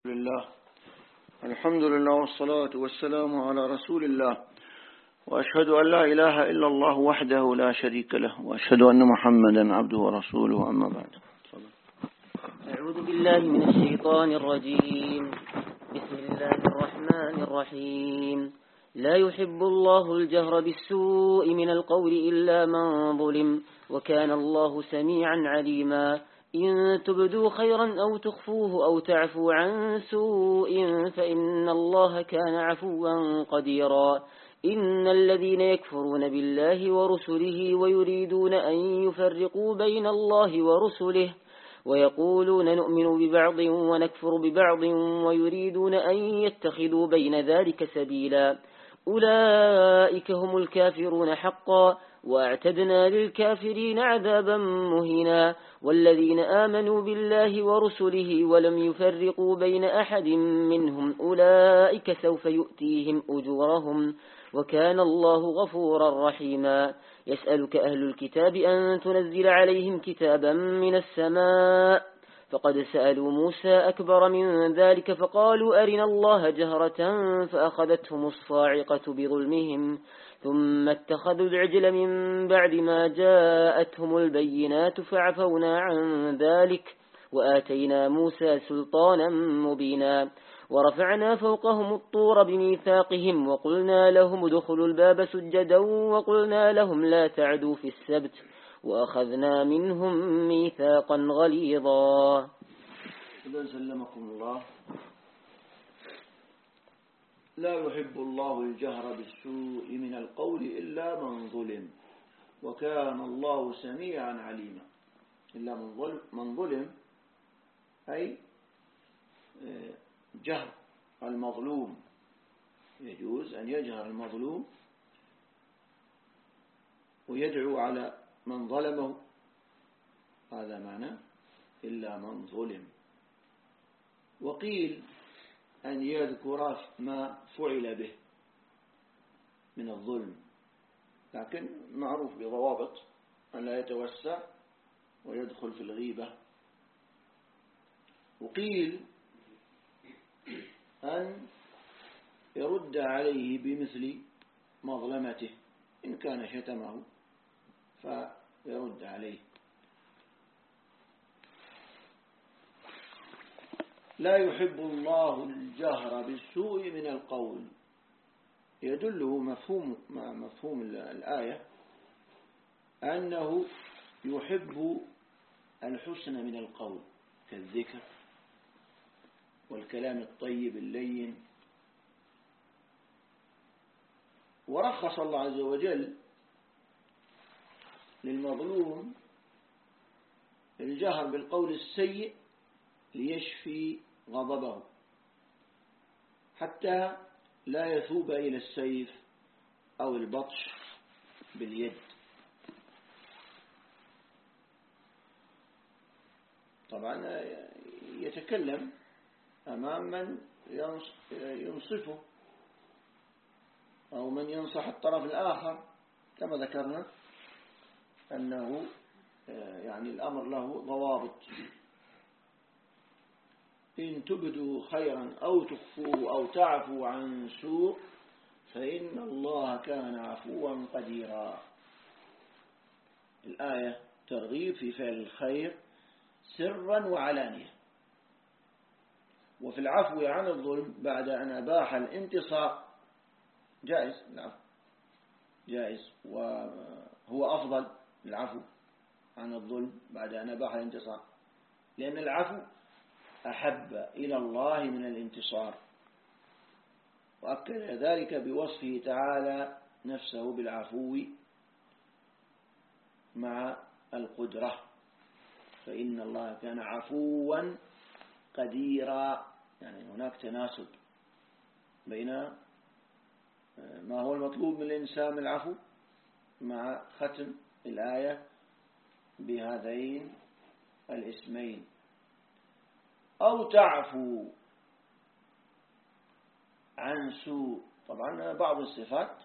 لله الحمد لله والصلاة والسلام على رسول الله وأشهد أن لا إله إلا الله وحده لا شريك له وأشهد أن محمدا عبده ورسوله أما بعد. أعوذ بالله من الشيطان الرجيم. بسم الله الرحمن الرحيم. لا يحب الله الجهر بالسوء من القول إلا من ظلم وكان الله سميعا عليما. إن تبدوا خيرا أو تخفوه أو تعفوا عن سوء فإن الله كان عفوا قديرا. إن الذين يكفرون بالله ورسله ويريدون أن يفرقوا بين الله ورسله ويقولون نؤمن ببعض ونكفر ببعض ويريدون أن يتخذوا بين ذلك سبيلا أولئك هم الكافرون حقا واعتدنا للكافرين عذابا مهينا. والذين آمنوا بالله ورسله ولم يفرقوا بين أحد منهم أولئك سوف يؤتيهم أجورهم وكان الله غفورا رحيما. يسألك أهل الكتاب أن تنزل عليهم كتابا من السماء فقد سألوا موسى أكبر من ذلك فقالوا أرنا الله جهرة فأخذتهم الصاعقة بظلمهم ثم اتخذوا العجل من بعد ما جاءتهم البينات فعفونا عن ذلك وآتينا موسى سلطانا مبينا. ورفعنا فوقهم الطور بميثاقهم وقلنا لهم ادخلوا الباب سجدا وقلنا لهم لا تعدوا في السبت وأخذنا منهم ميثاقا غليظا. سلمكم الله. لا يحب الله الجهر بالسوء من القول إلا من ظلم وكان الله سميعا عليما. إلا من ظلم أي جهر المظلوم، يجوز أن يجهر المظلوم ويدعو على من ظلمه، هذا معنى إلا من ظلم. وقيل أن يذكر ما فعل به من الظلم، لكن معروف بضوابط أن لا يتوسع ويدخل في الغيبة. وقيل أن يرد عليه بمثل مظلمته، إن كان شتمه فيرد عليه. لا يحب الله الجهر بالسوء من القول، يدله مفهوم الآية أنه يحب الحسن من القول كالذكر والكلام الطيب اللين. ورخص الله عز وجل للمظلوم الجهر بالقول السيء ليشفي غضبه حتى لا يثوب إلى السيف أو البطش باليد. طبعا يتكلم أمام من ينصفه أو من ينصح الطرف الآخر، كما ذكرنا أنه يعني الأمر له ضوابط. إن تبدوا خيرا أو تخفوه أو تعفوا عن سوء فإن الله كان عفوا قديرا. الآية ترغيب في فعل الخير سرا وعلانية، وفي العفو عن الظلم بعد أن أباح الانتصار جائز. العفو جائز، وهو أفضل العفو عن الظلم بعد أن أباح الانتصار، لأن العفو أحب إلى الله من الانتصار. وأكد ذلك بوصفه تعالى نفسه بالعفو مع القدرة، فإن الله كان عفوا قديرا. يعني هناك تناسب بين ما هو المطلوب من الإنسان من العفو مع ختم الآية بهذين الاسمين. أو تعفو عن سوء. طبعا بعض الصفات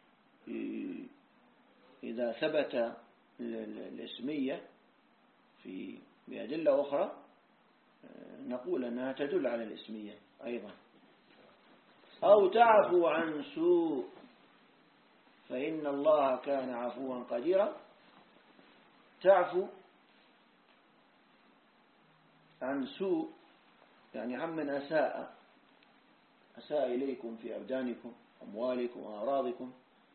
إذا ثبت الاسمية بأدلة أخرى نقول أنها تدل على الإسمية أيضا. أو تعفو عن سوء فإن الله كان عفوا قديرا. تعفو عن سوء يعني عمن أساء إليكم في أبدانكم أموالكم وأعراضكم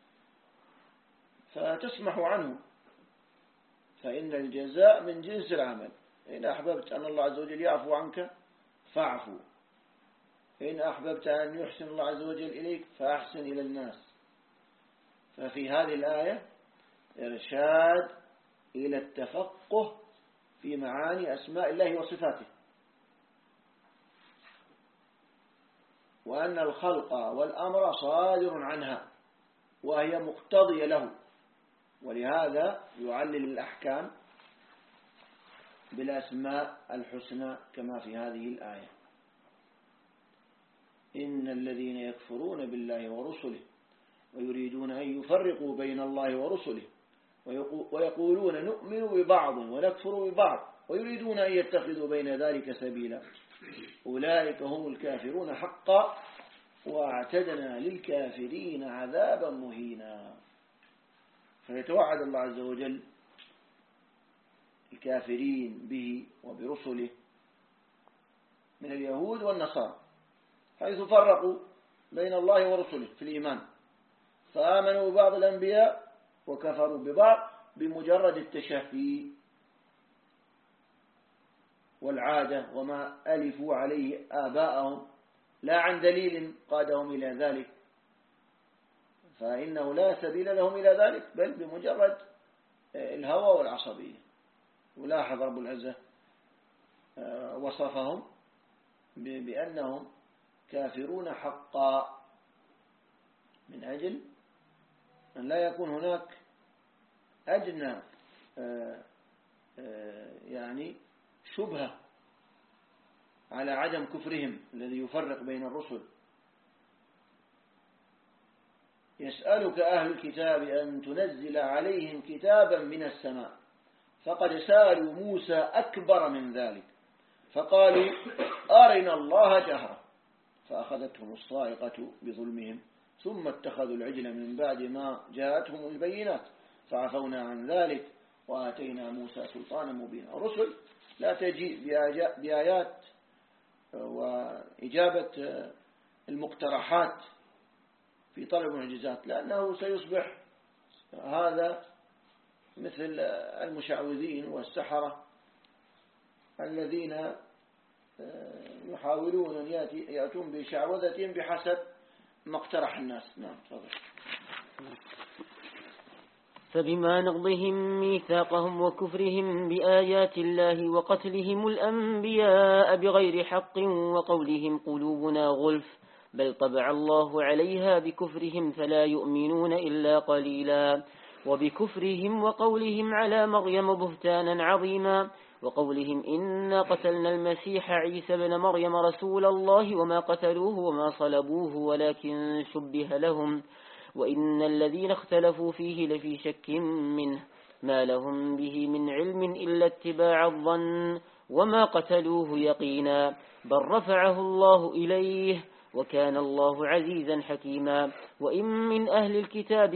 فتسمح عنه، فإن الجزاء من جنس العمل. إن أحببت أن الله عز وجل يعفو عنك فاعفو، إن أحببت أن يحسن الله عز وجل إليك فأحسن إلى الناس. ففي هذه الآية إرشاد إلى التفقه في معاني أسماء الله وصفاته، وأن الخلق والأمر صادر عنها وهي مقتضية له، ولهذا يعلل الأحكام بالأسماء الحسنى كما في هذه الآية: إن الذين يكفرون بالله ورسله ويريدون أن يفرقوا بين الله ورسله ويقولون نؤمن ببعض ونكفر ببعض ويريدون أن يتخذوا بين ذلك سبيلا أولئك هم الكافرون حقا واعتدنا للكافرين عذابا مهينا. فيتوعد الله عز وجل الكافرين به وبرسله من اليهود والنصارى، حيث فرقوا بين الله ورسله في الإيمان، فآمنوا ببعض الأنبياء وكفروا ببعض بمجرد التشهي والعادة وما ألفوا عليه آباءهم لا عن دليل قادهم إلى ذلك، فإنه لا سبيل لهم إلى ذلك بل بمجرد الهوى والعصبية. ولاحظ رب العزة وصفهم بأنهم كافرون حقا من أجل أن لا يكون هناك أدنى يعني شبهة على عدم كفرهم الذي يفرق بين الرسل. يسألك أهل الكتاب أن تنزل عليهم كتابا من السماء فقد سألوا موسى أكبر من ذلك فقالوا أرنا الله جهرة فأخذتهم الصاعقة بظلمهم ثم اتخذوا العجل من بعد ما جاءتهم البينات فعفونا عن ذلك وآتينا موسى سلطانا مبينا. الرسل لا تجيء بآيات وإجابة المقترحات في طلب المعجزات، لأنه سيصبح هذا مثل المشعوذين والسحرة الذين يحاولون أن يأتون بشعوذة بحسب ما اقترح الناس. نعم تفضل. فبما نقضهم ميثاقهم وكفرهم بآيات الله وقتلهم الأنبياء بغير حق وقولهم قلوبنا غلف بل طبع الله عليها بكفرهم فلا يؤمنون إلا قليلا وبكفرهم وقولهم على مريم بهتانا عظيما وقولهم إنا قتلنا المسيح عيسى بن مريم رسول الله وما قتلوه وما صلبوه ولكن شبه لهم وإن الذين اختلفوا فيه لفي شك منه ما لهم به من علم إلا اتباع الظن وما قتلوه يقينا بل رفعه الله إليه وكان الله عزيزا حكيما وإن من أهل الكتاب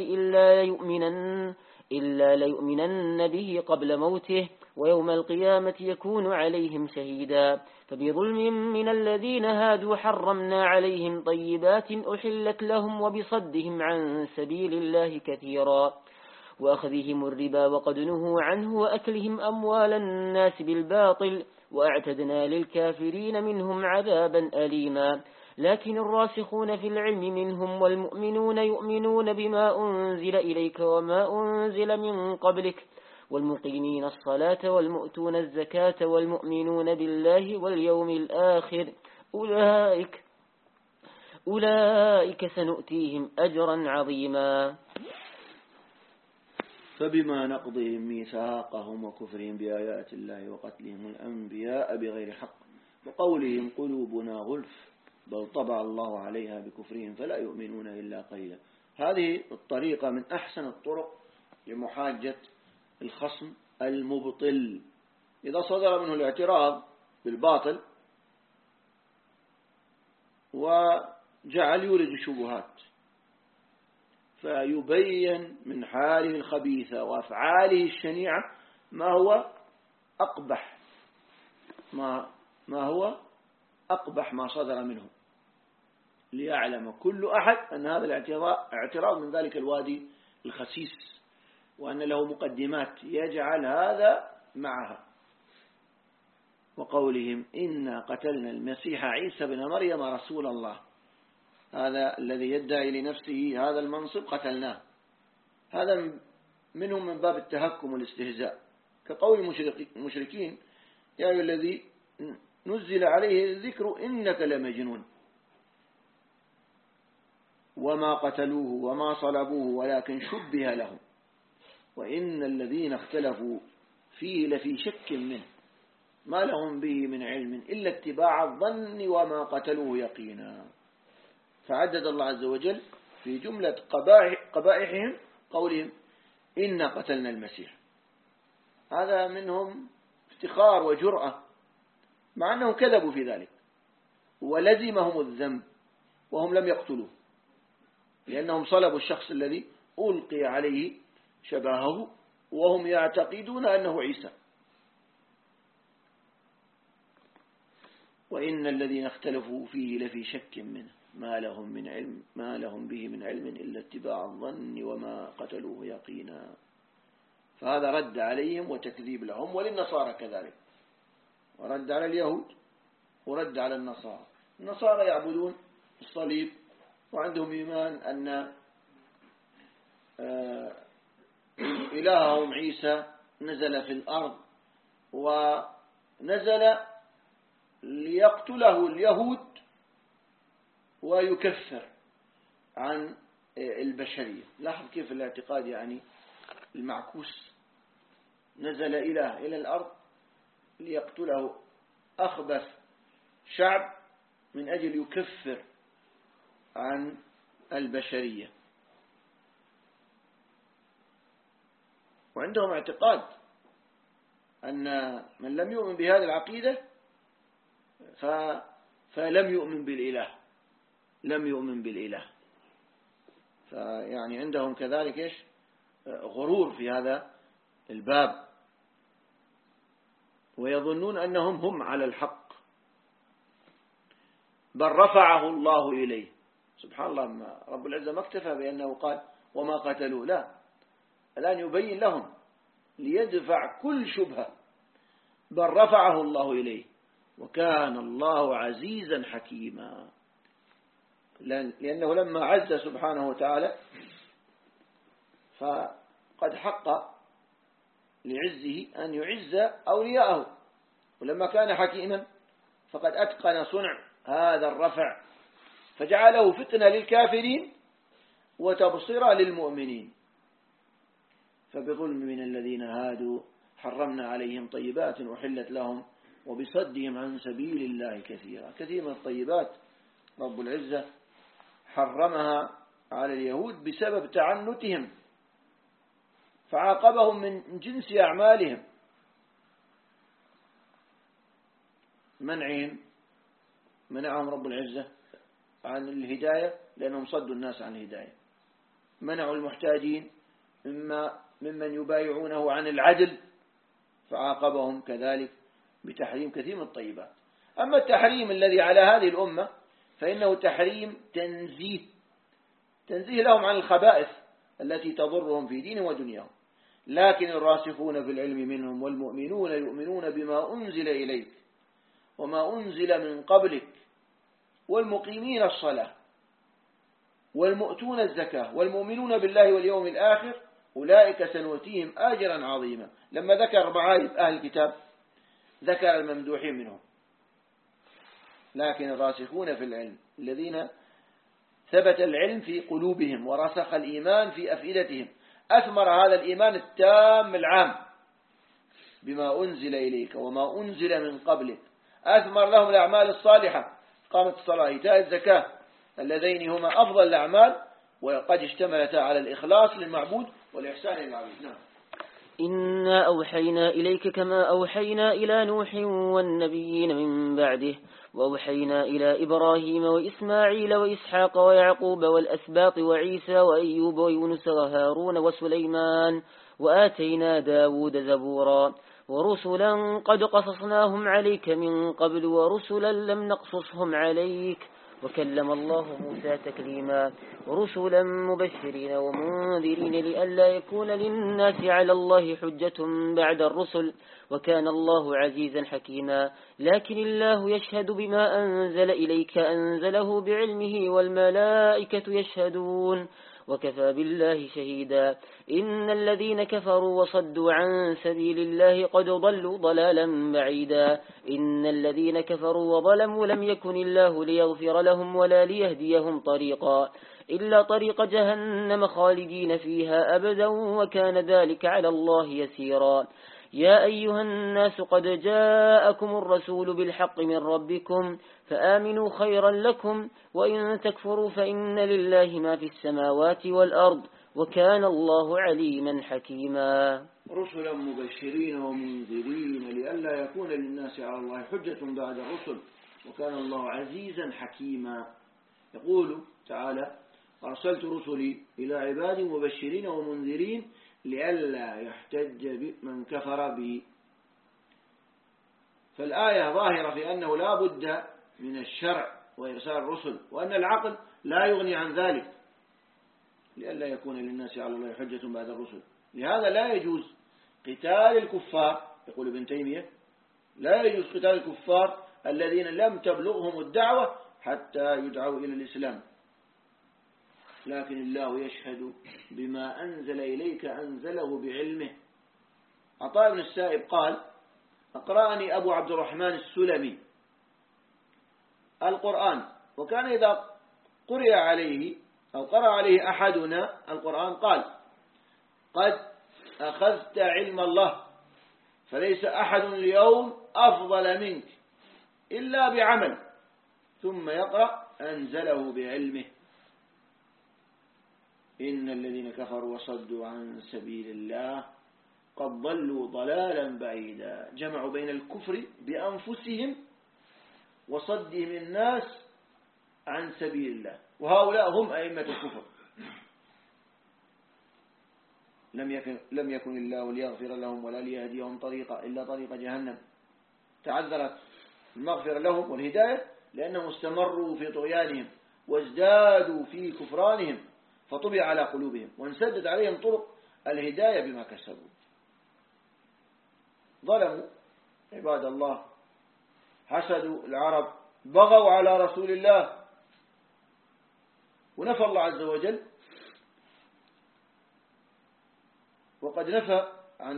إلا ليؤمنن به قبل موته ويوم القيامة يكون عليهم شهيدا فبظلم من الذين هادوا حرمنا عليهم طيبات أحلت لهم وبصدهم عن سبيل الله كثيرا وأخذهم الربا وقد نهوا عنه وأكلهم أموال الناس بالباطل وأعتدنا للكافرين منهم عذابا أليما لكن الراسخون في العلم منهم والمؤمنون يؤمنون بما أنزل إليك وما أنزل من قبلك والمقيمين الصلاة والمؤتون الزكاة والمؤمنون بالله واليوم الآخر أولئك سنؤتيهم أجرا عظيما. فبما نقضهم ميثاقهم وكفرهم بآيات الله وقتلهم الأنبياء بغير حق وقولهم قلوبنا غلف بل طبع الله عليها بكفرهم فلا يؤمنون إلا قليلا. هذه الطريقة من أحسن الطرق لمحاجة الخصم المبطل. إذا صدر منه الاعتراض بالباطل وجعل يولد الشبهات، فيبين من حاله الخبيثة وأفعاله الشنيعة ما هو أقبح ما صدر منه، ليعلم كل أحد أن هذا الاعتراض من ذلك الوادي الخسيس، وأن له مقدمات يجعل هذا معها. وقولهم إنا قتلنا المسيح عيسى بن مريم رسول الله، هذا الذي يدعي لنفسه هذا المنصب قتلناه، هذا منهم من باب التهكم والاستهزاء، كقول المشركين يا أيها الذي نزل عليه الذكر إنك لمجنون، وما قتلوه وما صلبوه ولكن شبه لهم وإن الذين اختلفوا فيه لفي شك منه ما لهم به من علم إلا اتباع الظن وما قتلوه يقينا. فعدد الله عز وجل في جملة قبائحهم قولهم إنا قتلنا المسيح، هذا منهم افتخار وجرأة، مع أنهم كذبوا في ذلك ولزمهم الذنب وهم لم يقتلوه، لأنهم صلبوا الشخص الذي ألقي عليه شبهه وهم يعتقدون أنه عيسى. وإن الذين اختلفوا فيه لفي شك منه ما لهم به من علم إلا اتباع الظن وما قتلوه يقينا. فهذا رد عليهم وتكذيب لهم، وللنصارى كذلك، ورد على اليهود ورد على النصارى. النصارى يعبدون الصليب وعندهم إيمان أن إلههم عيسى نزل في الأرض ونزل ليقتله اليهود ويكفر عن البشرية. لاحظ كيف الاعتقاد يعني المعكوس، نزل إله إلى الأرض ليقتله أخبث شعب من أجل يكفر عن البشرية. وعندهم اعتقاد أن من لم يؤمن بهذه العقيدة فلم يؤمن بالإله، لم يؤمن بالإله. فيعني عندهم كذلك إيش غرور في هذا الباب، ويظنون أنهم هم على الحق، بل رفعه الله إليه. سبحان الله، ما رب العزة ما اكتفى بأنه قال وما قتلوا، لا، الآن يبين لهم ليدفع كل شبهة، بل رفعه الله إليه وكان الله عزيزا حكيما. لأنه لما عز سبحانه وتعالى فقد حق لعزه أن يعز أولياءه، ولما كان حكيما فقد أتقن صنع هذا الرفع فجعله فتنة للكافرين وتبصرة للمؤمنين. فبظلم من الذين هادوا حرمنا عليهم طيبات أحلت لهم وبصدهم عن سبيل الله كثير من الطيبات رب العزة حرمها على اليهود بسبب تعنتهم، فعاقبهم من جنس أعمالهم، منعهم رب العزة عن الهداية لأنهم صدوا الناس عن الهداية، منعوا المحتاجين ممن يبايعونه عن العدل فعاقبهم كذلك بتحريم كثير من الطيبات. أما التحريم الذي على هذه الأمة فإنه تحريم تنزيه لهم عن الخبائث التي تضرهم في دينهم ودنياهم. لكن الراسخون في العلم منهم والمؤمنون يؤمنون بما أنزل إليك وما أنزل من قبلك والمقيمين الصلاة والمؤتون الزكاة والمؤمنون بالله واليوم الآخر أولئك سنؤتيهم أجرا عظيما. لما ذكر معايب أهل الكتاب ذكر الممدوحين منهم، لكن الراسخون في العلم الذين ثبت العلم في قلوبهم ورسخ الإيمان في أفئدتهم أثمر هذا الإيمان التام العام بما أنزل إليك وما أنزل من قبلك، أثمر لهم الأعمال الصالحة قامت الصلاة إيتاء الزكاة اللذين هما أفضل الأعمال وقد اشتملتا على الإخلاص للمعبود والإحسان للعبيد. نعم. إنا أوحينا إليك كما أوحينا إلى نوح والنبيين من بعده وأوحينا إلى إبراهيم وإسماعيل وإسحاق ويعقوب والأسباط وعيسى وأيوب ويونس وهارون وسليمان وآتينا داود زبورا ورسلا قد قصصناهم عليك من قبل ورسلا لم نقصصهم عليك وكلم الله موسى تكليما ورسلا مبشرين ومنذرين لئلا يكون للناس على الله حجة بعد الرسل وكان الله عزيزا حكيما لكن الله يشهد بما أنزل إليك أنزله بعلمه والملائكة يشهدون وكفى بالله شهيدا إن الذين كفروا وصدوا عن سبيل الله قد ضلوا ضلالا بعيدا إن الذين كفروا وظلموا لم يكن الله ليغفر لهم ولا ليهديهم طريقا إلا طريق جهنم خالدين فيها أبدا وكان ذلك على الله يسيرا يا أيها الناس قد جاءكم الرسول بالحق من ربكم فآمنوا خيرا لكم وإن تكفروا فإن لله ما في السماوات والأرض وكان الله عليما حكيما رسلا مبشرين ومنذرين لئلا يكون للناس على الله حجة بعد الرسل وكان الله عزيزا حكيما. يقول تعالى أرسلت رسلي إلى عبادي مبشرين ومنذرين لئلا يحتج من كفر بي. فالآية ظاهرة في أنه لا بد من الشرع وإرسال الرسل وأن العقل لا يغني عن ذلك لئلا يكون للناس على الله حجة بعد الرسل. لهذا لا يجوز قتال الكفار، يقول ابن تيمية لا يجوز قتال الكفار الذين لم تبلغهم الدعوة حتى يدعوا إلى الإسلام، لكن الله يشهد بما أنزل إليك أنزله بعلمه. عطاء بن السائب قال أقرأني أبو عبد الرحمن السلمي القرآن، وكان إذا قرئ عليه أو قرأ عليه أحدنا القرآن قال قد أخذت علم الله فليس أحد اليوم أفضل منك إلا بعمل، ثم يقرأ أنزله بعلمه. إن الذين كفروا وصدوا عن سبيل الله قد ضلوا ضلالا بعيدا. جمعوا بين الكفر بأنفسهم وصدهم الناس عن سبيل الله، وهؤلاء هم أئمة الكفر. لم يكن الله ليغفر لهم ولا ليهديهم طريقا إلا طريق جهنم. تعذرت المغفرة لهم والهداية لأنهم استمروا في طغيانهم وازدادوا في كفرانهم فطبع على قلوبهم وانسدت عليهم طرق الهداية بما كسبوا. ظلموا عباد الله، حسدوا العرب، بغوا على رسول الله، ونفى الله عز وجل وقد نفي عن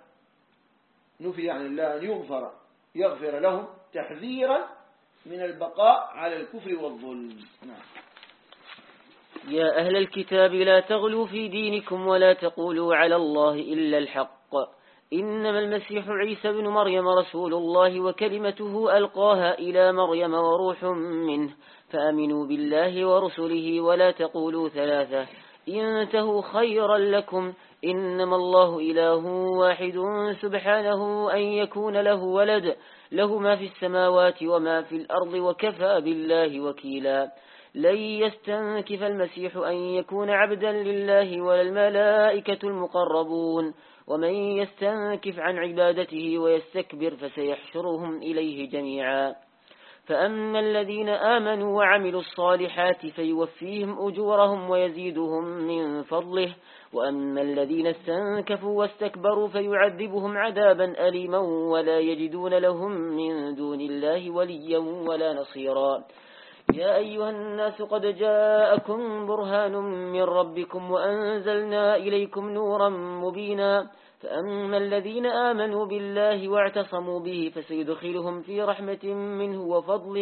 الله أن يغفر لهم تحذيرا من البقاء على الكفر والظلم. نعم. يا أهل الكتاب لا تغلوا في دينكم ولا تقولوا على الله إلا الحق إنما المسيح عيسى بن مريم رسول الله وكلمته ألقاها إلى مريم وروح منه فآمنوا بالله ورسله ولا تقولوا ثلاثة انتهوا خيرا لكم إنما الله إله واحد سبحانه أن يكون له ولد له ما في السماوات وما في الأرض وكفى بالله وكيلا. لن يستنكف المسيح أن يكون عبدا لله ولا الملائكة المقربون ومن يستنكف عن عبادته ويستكبر فسيحشرهم إليه جميعا. فأما الذين آمنوا وعملوا الصالحات فيوفيهم أجورهم ويزيدهم من فضله وأما الذين استنكفوا واستكبروا فيعذبهم عذابا أليما ولا يجدون لهم من دون الله وليا ولا نصيرا. يا أيها الناس قد جاءكم برهان من ربكم وأنزلنا إليكم نورا مبينا فأما الذين آمنوا بالله واعتصموا به فسيدخلهم في رحمة منه وفضل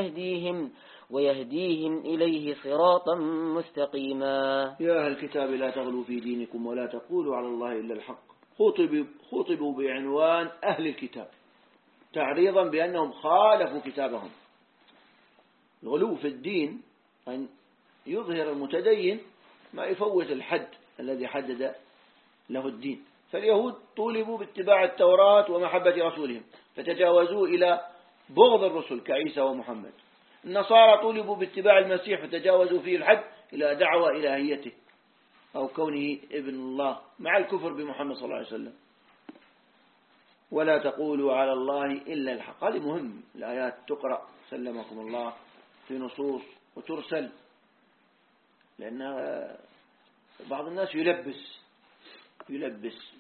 ويهديهم إليه صراطا مستقيما. يا أهل الكتاب لا تغلوا في دينكم ولا تقولوا على الله إلا الحق. خطبوا بعنوان أهل الكتاب تعريضا بأنهم خالفوا كتابهم. الغلو في الدين أن يظهر المتدين ما يفوت الحد الذي حدد له الدين، فاليهود طولبوا باتباع التوراة ومحبة رسولهم فتجاوزوا إلى بغض الرسل كعيسى ومحمد. النصارى طولبوا باتباع المسيح فتجاوزوا فيه الحد إلى دعوة إلهيته أو كونه ابن الله مع الكفر بمحمد صلى الله عليه وسلم. ولا تقولوا على الله إلا الحق. هذه مهم، الآيات تقرأ سلمكم الله في نصوص وترسل، لأن بعض الناس يلبس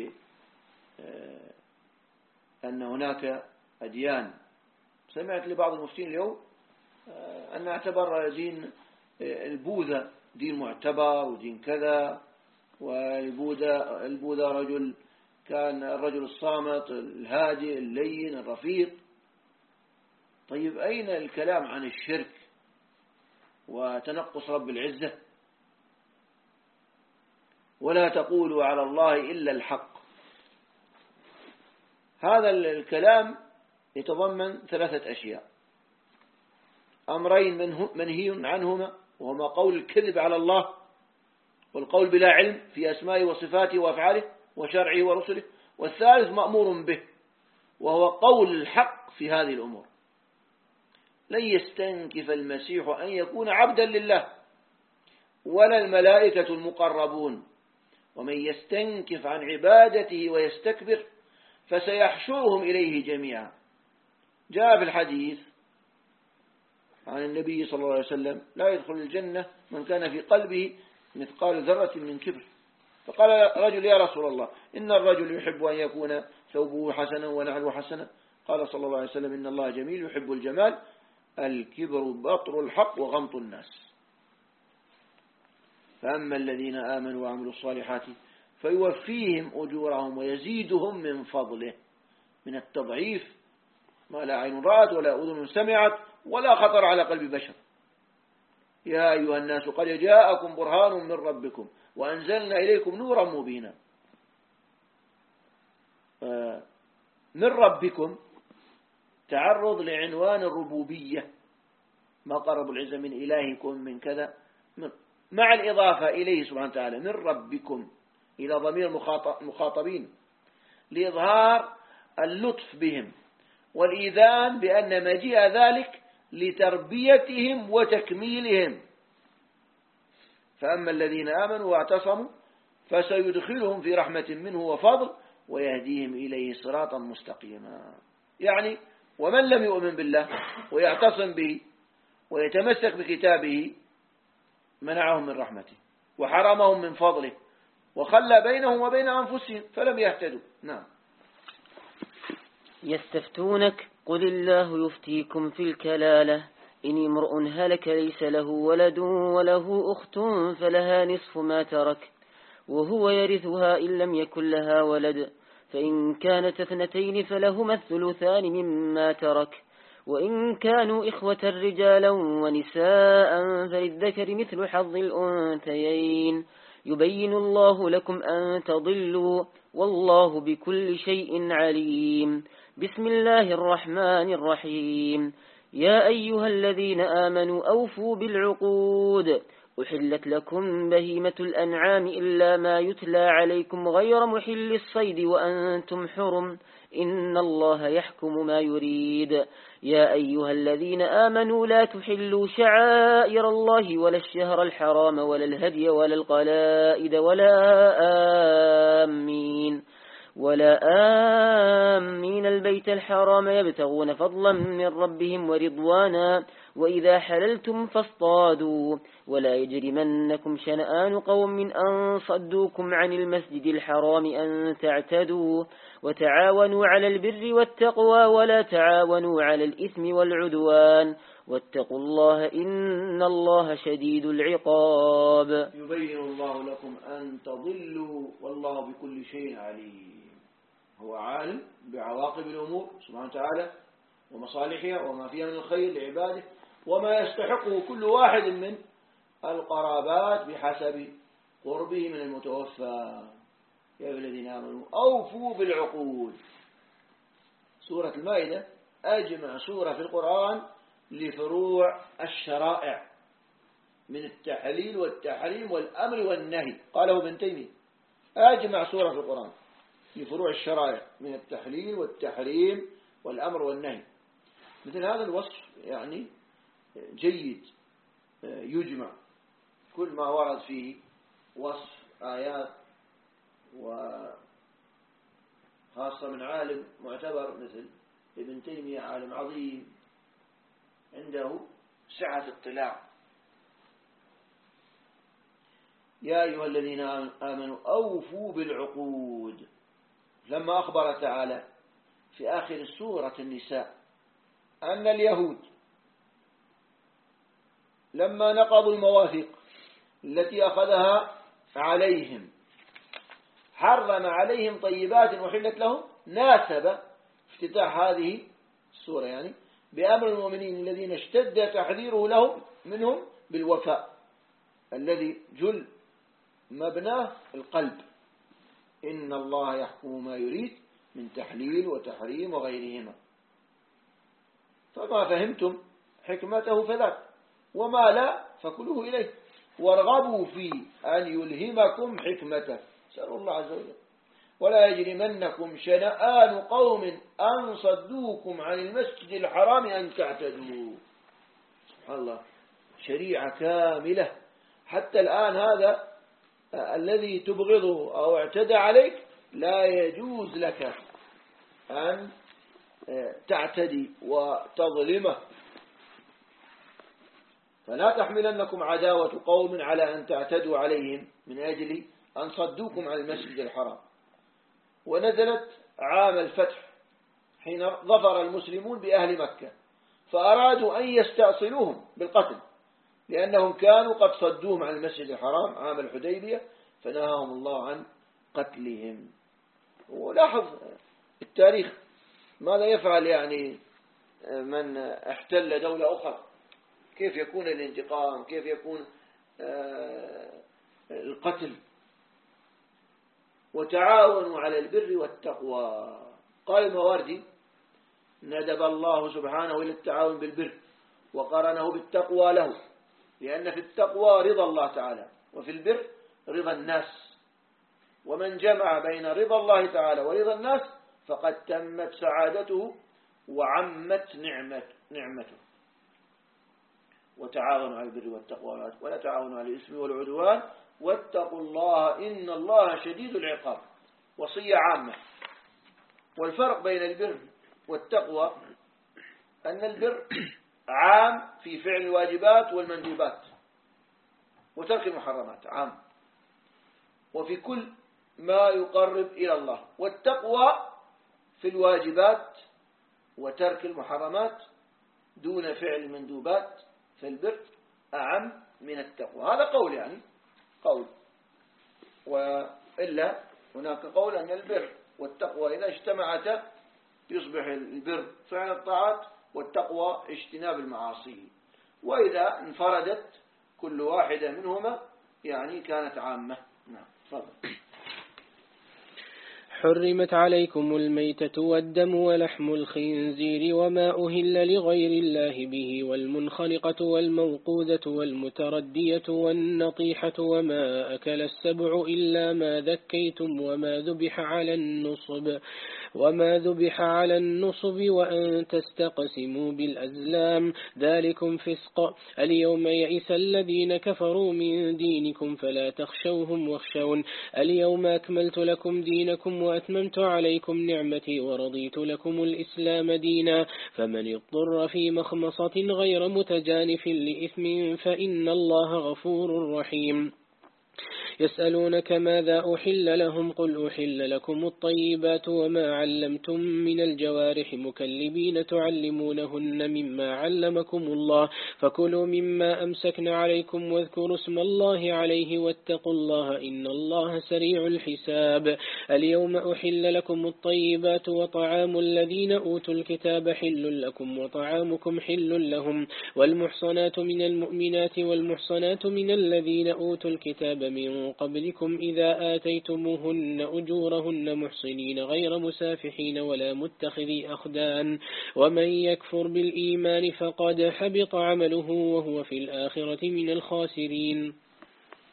بأن هناك أديان. سمعت لبعض المفتين اليوم أن اعتبر دين البوذا دين معتبر ودين كذا، والبوذا رجل كان الرجل الصامت الهادئ اللين الرفيق. طيب أين الكلام عن الشرك وتنقص رب العزة؟ ولا تقولوا على الله إلا الحق. هذا الكلام يتضمن 3 أشياء: أمرين منهي عنهما، وهما قول الكذب على الله والقول بلا علم في أسمائه وصفاته وأفعاله وشرعه ورسله، والثالث مأمور به وهو قول الحق في هذه الأمور. لن يستنكف المسيح أن يكون عبدا لله ولا الملائكة المقربون، ومن يستنكف عن عبادته ويستكبر فسيحشرهم إليه جميعا. جاء في الحديث عن النبي صلى الله عليه وسلم: لا يدخل الجنة من كان في قلبه مثقال ذرة من كبر. فقال رجل: يا رسول الله، إن الرجل يحب أن يكون ثوبه حسنا ونعله حسنا. قال صلى الله عليه وسلم: إن الله جميل يحب الجمال، الكبر بطر الحق وغمط الناس. فأما الذين آمنوا وعملوا الصالحات فيوفيهم أجورهم ويزيدهم من فضله. من التضعيف ما لا عين رأت ولا أذن سمعت ولا خطر على قلب بشر. يا أيها الناس قد جاءكم برهان من ربكم وأنزلنا إليكم نورا مبينا. من ربكم تعرض لعنوان الربوبية، ما قرب العزة من إلهكم من كذا، مع الإضافة إليه سبحانه وتعالى من ربكم إلى ضمير المخاطبين لإظهار اللطف بهم والإيذان بأن مجيء ذلك لتربيتهم وتكميلهم. فأما الذين آمنوا واعتصموا فسيدخلهم في رحمة منه وفضل ويهديهم إليه صراطا مستقيما. يعني ومن لم يؤمن بالله ويعتصم به ويتمسك بكتابه منعهم من رحمته وحرمهم من فضله وخلى بينهم وبين أنفسهم فلم يهتدوا. نعم. يستفتونك قل الله يفتيكم في الكلالة إن امرؤ هلك ليس له ولد وله أخت فلها نصف ما ترك وهو يرثها إن لم يكن لها ولد، فإن كانت 2 فلهما الثلثان مما ترك، وإن كانوا إخوة رجالا ونساء فللذكر مثل حظ الأنثيين، يبين الله لكم أن تضلوا والله بكل شيء عليم. بسم الله الرحمن الرحيم. يا أيها الذين آمنوا أوفوا بالعقود، أحلت لكم بهيمة الأنعام إلا ما يتلى عليكم غير محل الصيد وأنتم حرم، إن الله يحكم ما يريد. يا أيها الذين آمنوا لا تحلوا شعائر الله ولا الشهر الحرام ولا الهدي ولا القلائد ولا آمين البيت الحرام يبتغون فضلا من ربهم ورضوانا، وإذا حللتم فاصطادوا، ولا يجرمنكم شنآن قوم أن صدوكم عن المسجد الحرام أن تعتدوا، وتعاونوا على البر والتقوى ولا تعاونوا على الإثم والعدوان، واتقوا الله إن الله شديد العقاب. يبين الله لكم أن تضلوا والله بكل شيء عليم. هو عالم بعواقب الأمور سبحانه وتعالى ومصالحها وما فيها من الخير لعباده وما يستحقه كل واحد من القرابات بحسب قربه من المتوفى. يا أيها الذين آمنوا أوفوا بالعقود. سورة المائدة أجمع سورة في القرآن لفروع الشرائع من التحليل والتحريم والأمر والنهي، قاله ابن تيمية. أجمع سورة في القرآن لفروع الشرائع من التحليل والتحريم والأمر والنهي. مثل هذا الوصف يعني جيد يجمع كل ما ورد فيه وصف آيات، وخاصة من عالم معتبر مثل ابن تيمية، عالم عظيم عنده سعة اطلاع. يا أيها الذين آمنوا أوفوا بالعقود، لما أخبر تعالى في آخر سورة النساء أن اليهود لما نقضوا المواثيق التي أخذها عليهم حرم عليهم طيبات وحلت لهم، ناسب افتتاح هذه السورة يعني بأمر المؤمنين الذين اشتد تحذيره لهم منهم بالوفاء الذي جل مبناه القلب. إن الله يحكم ما يريد من تحليل وتحريم وغيرهما، فما فهمتم حكمته فذاك، وما لا فكلوه إليه وارغبوا في أن يلهمكم حكمته. سأل الله عز وجل ولا يجرمنكم شنآن قوم أن صدوكم عن المسجد الحرام أن تعتدوا. سبحان الله، شريعة كاملة. حتى الآن هذا الذي تبغضه أو اعتدى عليك لا يجوز لك أن تعتدي وتظلمه، فلا تحملنكم عداوة قوم على أن تعتدوا عليهم من أجل أن صدوكم عن المسجد الحرام. ونزلت عام الفتح حين ظفر المسلمون بأهل مكة، فأرادوا أن يستأصلوهم بالقتل لأنهم كانوا قد صدوهم عن المسجد الحرام عام الحديبية، فنهاهم الله عن قتلهم. ولاحظ التاريخ ماذا يفعل يعني من احتل دولة أخرى، كيف يكون الانتقام، كيف يكون القتل. وتعاونوا على البر والتقوى. قال المواردي ندب الله سبحانه إلى التعاون بالبر وقرنه بالتقوى له، لأن في التقوى رضا الله تعالى وفي البر رضا الناس، ومن جمع بين رضا الله تعالى ورضا الناس فقد تمت سعادته وعمت نعمته. وتعاونوا على البر والتقوى ولا تعاونوا على الإثم والعدوان واتقوا الله إن الله شديد العقاب. وصية عامة. والفرق بين البر والتقوى أن البر عام في فعل الواجبات والمندوبات وترك المحرمات، عام وفي كل ما يقرب إلى الله. والتقوى في الواجبات وترك المحرمات دون فعل المندوبات، فالبر أعم من التقوى. هذا قول يعني قول، وإلا هناك قول أن البر والتقوى إذا اجتمعتا يصبح البر فعل الطاعات والتقوى اجتناب المعاصي، وإذا انفردت كل واحدة منهما يعني كانت عامة. نعم تفضل. حرمت عليكم الميتة والدم ولحم الخنزير وما أهل لغير الله به والمنخنقة والموقوذة والمتردية والنطيحة وما أكل السبع إلا ما ذكيتم وما ذبح على النصب وأن تستقسموا بالأزلام ذلكم فسق. اليوم يئس الذين كفروا من دينكم فلا تخشوهم واخشون. اليوم أكملت لكم دينكم وأتممت عليكم نعمتي ورضيت لكم الإسلام دينا. فمن اضطر في مخمصة غير متجانف لإثم فإن الله غفور رحيم. يسألونك ماذا أحل لهم قل أحل لكم الطيبات وما علمتم من الجوارح مكلبين تعلمونهن مما علمكم الله فكلوا مما أمسكن عليكم واذكروا اسم الله عليه واتقوا الله إن الله سريع الحساب. اليوم أحل لكم الطيبات وطعام الذين أوتوا الكتاب حل لكم وطعامكم حل لهم والمحصنات من المؤمنات والمحصنات من الذين أوتوا الكتاب من قبلكم إذا آتيتموهن أجورهن محصنين غير مسافحين ولا متخذي أخدان ومن يكفر بالإيمان فقد حبط عمله وهو في الآخرة من الخاسرين.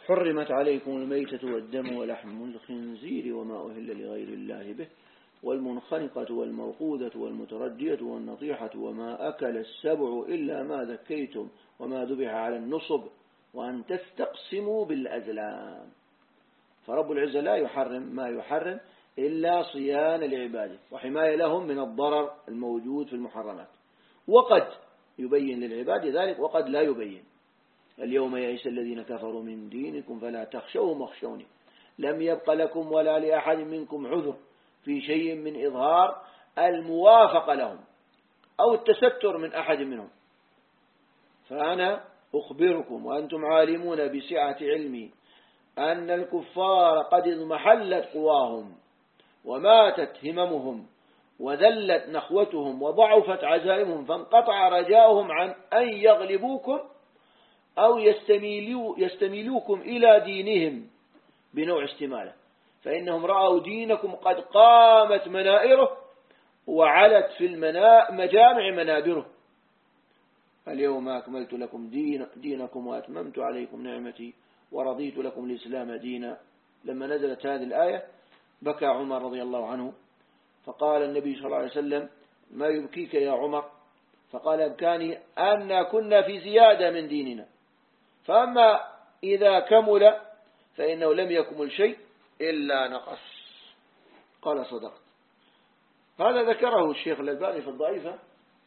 حرمت عليكم الميتة والدم ولحم الخنزير وما أهل لغير الله به والمنخنقة والموقوذة والمتردية والنطيحة وما أكل السبع إلا ما ذكيتم وما ذبح على النصب وأن تستقسموا بالأزلام. فرب العزة لا يحرم ما يحرم إلا صيانة لعباده وحماية لهم من الضرر الموجود في المحرمات، وقد يبين للعباد ذلك وقد لا يبين. اليوم يئس الذين كفروا من دينكم فلا تخشوهم واخشوني لم يبق لكم ولا لأحد منكم عذر في شيء من إظهار الموافقة لهم أو التستر من أحد منهم، فأنا أخبركم وأنتم عالمون بسعة علمي أن الكفار قد اضمحلت قواهم وماتت هممهم وذلت نخوتهم وضعفت عزائمهم فانقطع رجاؤهم عن أن يغلبوكم أو يستميلوكم إلى دينهم بنوع استمالة، فإنهم رأوا دينكم قد قامت منائره وعلت في مجامع منابره. اليوم أكملت لكم دينكم وأتممت عليكم نعمتي ورضيت لكم الإسلام دينا. لما نزلت هذه الآية بكى عمر رضي الله عنه، فقال النبي صلى الله عليه وسلم: ما يبكيك يا عمر؟ فقال: أبكاني أن كنا في زيادة من ديننا، فأما إذا كمل فإنه لم يكمل شيء إلا نقص. قال: صدقت. هذا ذكره الشيخ الألباني في الضعيفة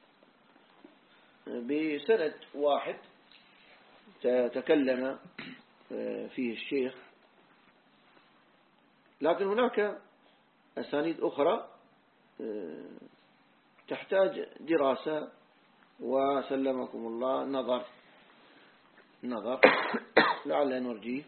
بسند واحد تكلم فيه الشيخ، لكن هناك أسانيد أخرى تحتاج دراسة وسلمكم الله نظر لعل نرجيه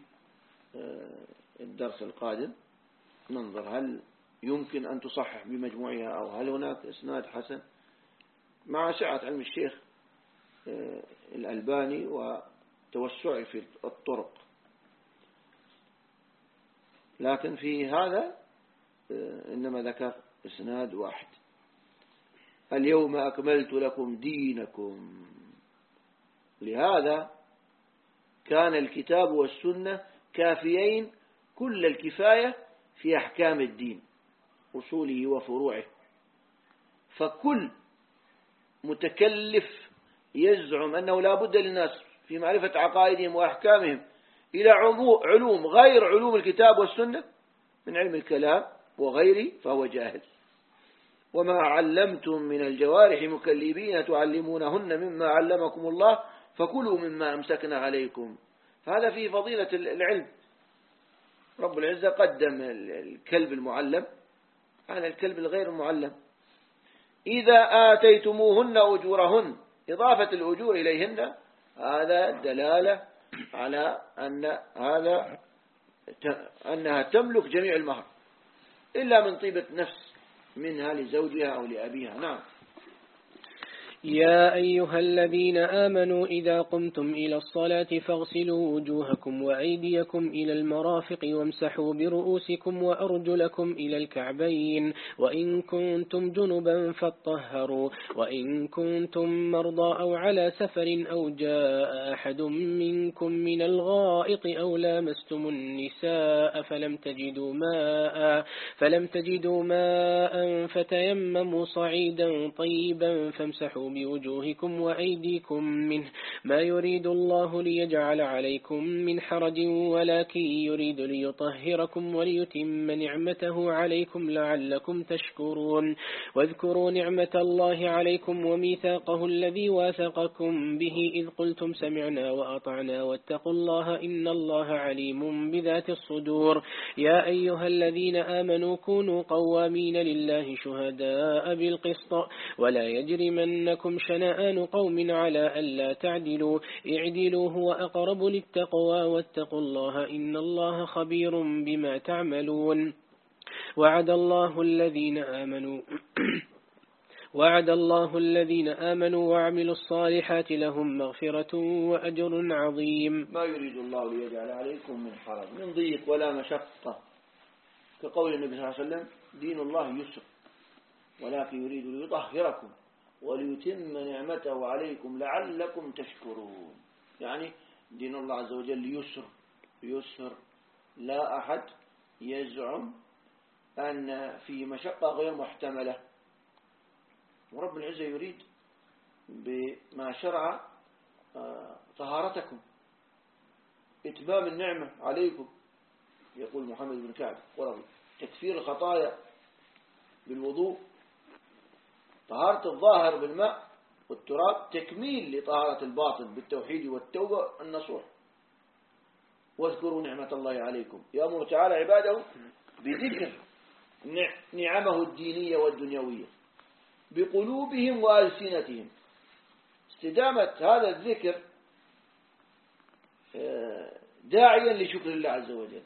الدرس القادم، ننظر هل يمكن أن تصحح بمجموعها أو هل هناك إسناد حسن، مع سعة علم الشيخ الألباني وتوسعه في الطرق. لكن في هذا إنما ذكر إسناد واحد: اليوم أكملت لكم دينكم. لهذا كان الكتاب والسنة كافيين كل الكفاية في أحكام الدين أصوله وفروعه، فكل متكلف يزعم أنه لا بد للناس في معرفة عقائدهم وأحكامهم إلى علوم غير علوم الكتاب والسنة من علم الكلام وغيره فهو جاهل. وما علمتم من الجوارح مكلبين تعلمونهن مما علمكم الله فكلوا مما أمسكنا عليكم. هذا فيه فضيلة العلم. رب العزة قدم الكلب المعلم على الكلب الغير المعلم. إذا آتيتموهن أجورهن، إضافة الأجور إليهن هذا دلالة على أنها تملك جميع المهر إلا من طيبة نفس منها لزوجها أو لأبيها. نعم. يا أيها الذين آمنوا إذا قمتم إلى الصلاة فاغسلوا وجوهكم وأيديكم إلى المرافق وامسحوا برؤوسكم وأرجلكم إلى الكعبين وإن كنتم جنبا فاطهروا وإن كنتم مرضى أو على سفر أو جاء أحد منكم من الغائط أو لامستم النساء فلم تجدوا ماء فتيمموا صعيدا طيبا فامسحوا بوجوهكم وأيديكم منه ما يريد الله ليجعل عليكم من حرج ولكن يريد ليطهركم وليتم نعمته عليكم لعلكم تشكرون. واذكروا نعمة الله عليكم وميثاقه الذي واثقكم به إذ قلتم سمعنا وأطعنا واتقوا الله إن الله عليم بذات الصدور. يا أيها الذين آمنوا كونوا قوامين لله شهداء بالقسط ولا يجرمنكم شنآن قوم على ألا تعدلوا اعدلوا هو أقرب للتقوى واتقوا الله إن الله خبير بما تعملون. وعد الله الذين آمنوا وعملوا الصالحات لهم مغفرة وأجر عظيم. ما يريد الله ليجعل عليكم من حرج من ضيق ولا مشقة، كقول النبي صلى الله عليه وسلم: دين الله يسر ولكن يريد ليطهركم وليتم نعمته عليكم لعلكم تشكرون. يعني دين الله عز وجل يسر يسر. لا أحد يزعم أن في مشقة غير محتملة، ورب العزة يريد بما شرع طهارتكم، إتمام النعمة عليكم. يقول محمد بن كعب ورضي: تكفير الخطايا بالوضوء، طهارة الظاهر بالماء والتراب تكميل لطهارة الباطن بالتوحيد والتوبة النصوح. واذكروا نعمة الله عليكم، يأمر تعالى عباده بذكر نعمه الدينية والدنيوية بقلوبهم وألسنتهم. استدامة هذا الذكر داعيا لشكر الله عز وجل،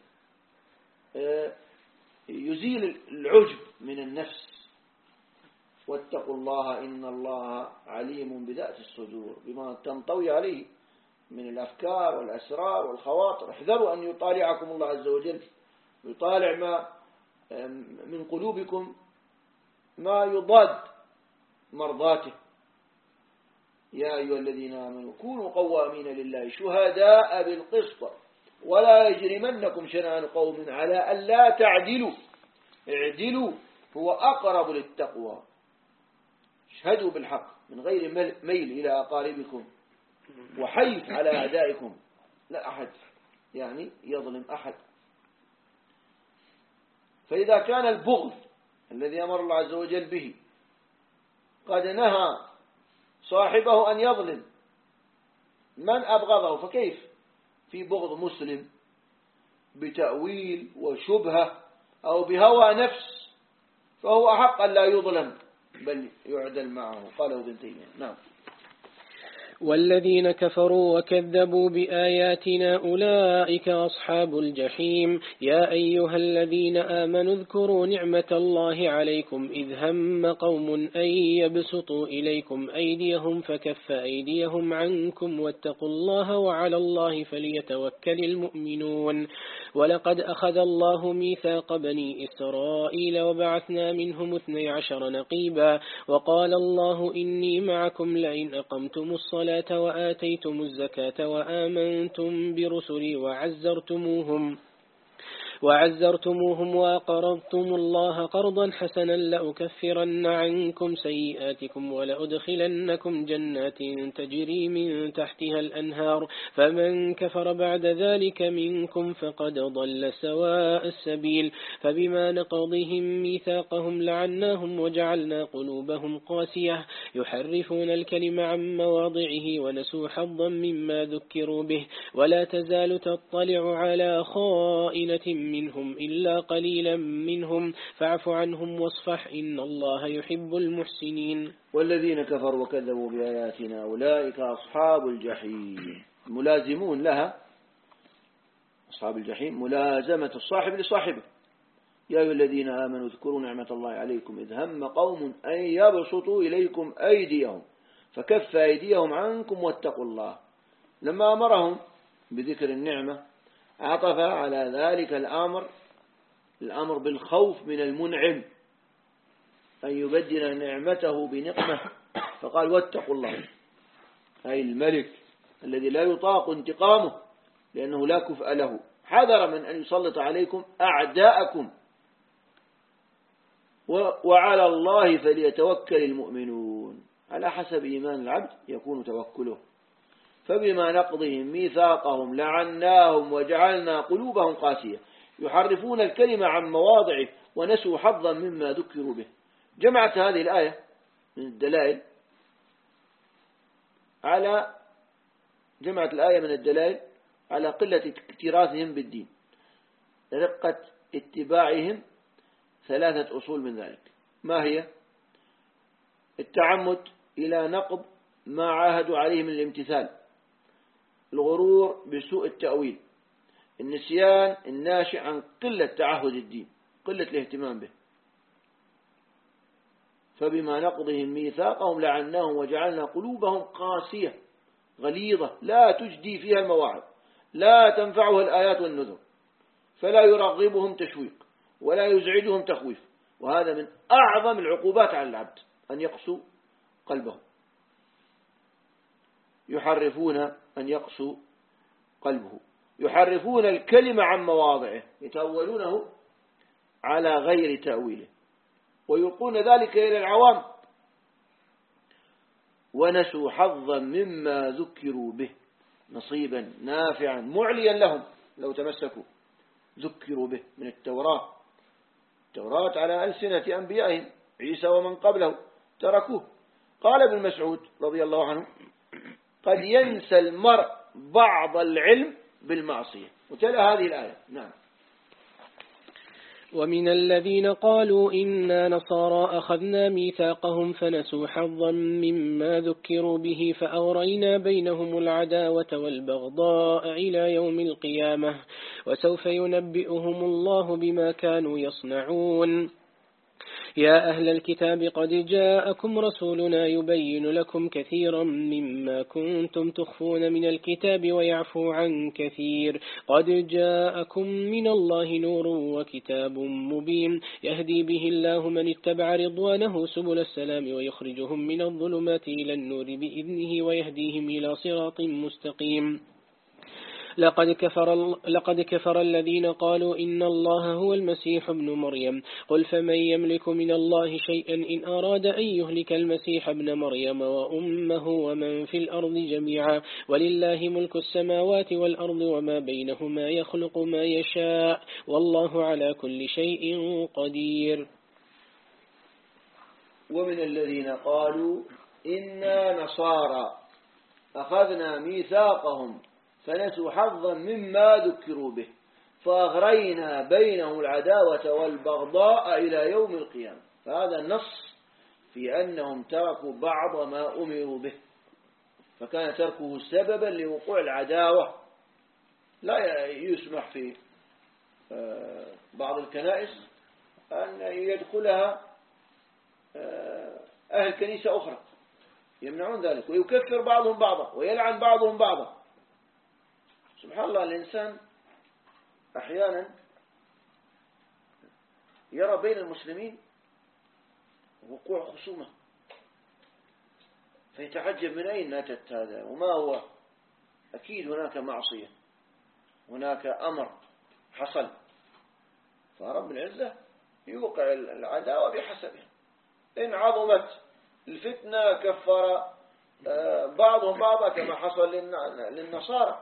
يزيل العجب من النفس. واتقوا الله إن الله عليم بذات الصدور، بما تنطوي عليه من الأفكار والأسرار والخواطر. احذروا أن يطالعكم الله عز وجل، يطالع ما من قلوبكم ما يضاد مرضاته. يا أيها الذين آمنوا كونوا قوامين لله شهداء بالقسط ولا يجرمنكم شنآن قوم على أن لا تعدلوا، اعدلوا هو أقرب للتقوى. اشهدوا بالحق من غير ميل إلى أقاربكم وحيف على أعدائكم. لا أحد يعني يظلم أحد. فإذا كان البغض الذي أمر الله عز وجل به قد نهى صاحبه أن يظلم من أبغضه، فكيف في بغض مسلم بتأويل وشبهة أو بهوى نفس؟ فهو أحق أن لا يظلم بل يعدل معه. قاله ابن تيمية. نعم. والذين كفروا وكذبوا بآياتنا أولئك أصحاب الجحيم. يا أيها الذين آمنوا اذكروا نعمة الله عليكم إذ هم قوم أن يبسطوا إليكم أيديهم فكف أيديهم عنكم واتقوا الله وعلى الله فليتوكل المؤمنون. ولقد أخذ الله ميثاق بني إسرائيل وبعثنا منهم 12 نقيبا وقال الله إني معكم لئن أقمتم الصلاة وآتيتم الزكاة وآمنتم برسلي وعزرتموهم وأقرضتم الله قرضا حسنا لأكفرن عنكم سيئاتكم ولأدخلنكم جنات تجري من تحتها الأنهار فمن كفر بعد ذلك منكم فقد ضل سواء السبيل. فبما نقضهم ميثاقهم لعناهم وجعلنا قلوبهم قاسية يحرفون الكلم عن مواضعه ونسوا حظا مما ذكروا به ولا تزال تطلع على خائنة منهم إلا قليلا منهم فاعف عنهم واصفح إن الله يحب المحسنين. والذين كفروا وكذبوا بآياتنا أولئك أصحاب الجحيم. ملازمون لها. أصحاب الجحيم ملازمة الصاحب لصاحبه. يا أيها الذين آمنوا اذكروا نعمة الله عليكم إذ هم قوم أن يبسطوا إليكم أيديهم فكف أيديهم عنكم واتقوا الله. لما أمرهم بذكر النعمة عطف على ذلك الأمر بالخوف من المنعم أن يبدل نعمته بنقمة، فقال واتقوا الله، أي الملك الذي لا يطاق انتقامه لأنه لا كفء له، حذر من أن يسلط عليكم أعداءكم. وعلى الله فليتوكل المؤمنون. على حسب إيمان العبد يكون توكله. فبما نقضهم ميثاقهم لعناهم وجعلنا قلوبهم قاسية يحرفون الكلمة عن مواضعه ونسوا حظا مما ذكروا به. جمعت هذه الآية من الدلائل على قلة اكتراثهم بالدين، رقة اتباعهم. 3 أصول من ذلك. ما هي؟ التعمد إلى نقض ما عاهدوا عليه من الامتثال، الغرور بسوء التأويل، النسيان الناشئ عن قلة تعهد الدين، قلة الاهتمام به. فبما نقضهم ميثاقهم لعناهم وجعلنا قلوبهم قاسية غليظة لا تجدي فيها المواعظ، لا تنفعها الآيات والنذر، فلا يرغبهم تشويق ولا يزعجهم تخويف. وهذا من أعظم العقوبات على العبد أن يقسو قلبه. يحرفون أن يقسو قلبه. يحرفون الكلمة عن مواضعه، يتأولونه على غير تأويله ويلقون ذلك إلى العوام. ونسوا حظا مما ذكروا به، نصيبا نافعا معليا لهم لو تمسكوا، ذكروا به من التوراة على ألسنة أنبيائهم عيسى ومن قبله تركوه. قال ابن مسعود رضي الله عنه: قد ينسى المرء بعض العلم بالمعصية. وتلا هذه الآية. نعم. ومن الذين قالوا إنا نصارى أخذنا ميثاقهم فنسوا حظا مما ذكروا به فأغرينا بينهم العداوة والبغضاء إلى يوم القيامة وسوف ينبئهم الله بما كانوا يصنعون. يا أهل الكتاب قد جاءكم رسولنا يبين لكم كثيرا مما كنتم تخفون من الكتاب ويعفو عن كثير. قد جاءكم من الله نور وكتاب مبين يهدي به الله من اتبع رضوانه سبل السلام ويخرجهم من الظلمات إلى النور بإذنه ويهديهم إلى صراط مستقيم. لقد كفر الذين قالوا إن الله هو المسيح ابن مريم. قل فمن يملك من الله شيئا إن أراد أن يهلك المسيح ابن مريم وأمه ومن في الأرض جميعا ولله ملك السماوات والأرض وما بينهما يخلق ما يشاء والله على كل شيء قدير. ومن الذين قالوا إنا نصارى أخذنا ميثاقهم فنسوا حظا مما ذكروا به فأغرينا بينهم العداوة والبغضاء إلى يوم القيامة. فهذا النص في أنهم تركوا بعض ما أمروا به، فكان تركه سببا لوقوع العداوة. لا يسمح في بعض الكنائس أن يدخلها أهل كنيسة أخرى، يمنعون ذلك ويكفر بعضهم بعضا ويلعن بعضهم بعضا. سبحان الله، الإنسان أحيانا يرى بين المسلمين وقوع خصومة فيتعجب من أين أتت هذا وما هو. أكيد هناك معصية، هناك أمر حصل، فرب العزة يوقع العداوة بحسبه. إن عظمت الفتنة كفر بعضهم بعضا كما حصل للنصارى.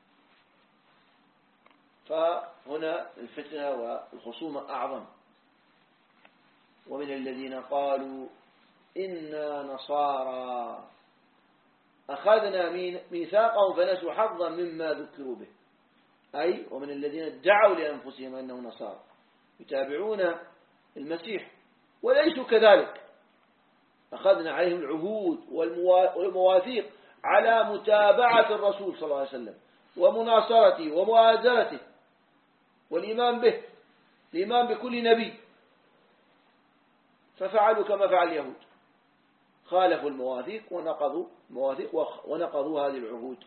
فهنا الفتنة والخصومة أعظم. ومن الذين قالوا إنا نصارى أخذنا ميثاقهم فنسوا حظا مما ذكروا به، أي ومن الذين ادعوا لأنفسهم أنه نصارى يتابعون المسيح وليسوا كذلك. أخذنا عليهم العهود والمواثيق على متابعة الرسول صلى الله عليه وسلم ومناصرته ومؤازرته والإيمان به، الإيمان بكل نبي، ففعلوا كما فعل اليهود، خالفوا المواثيق ونقضوا المواثيق ونقضوا هذه العهود.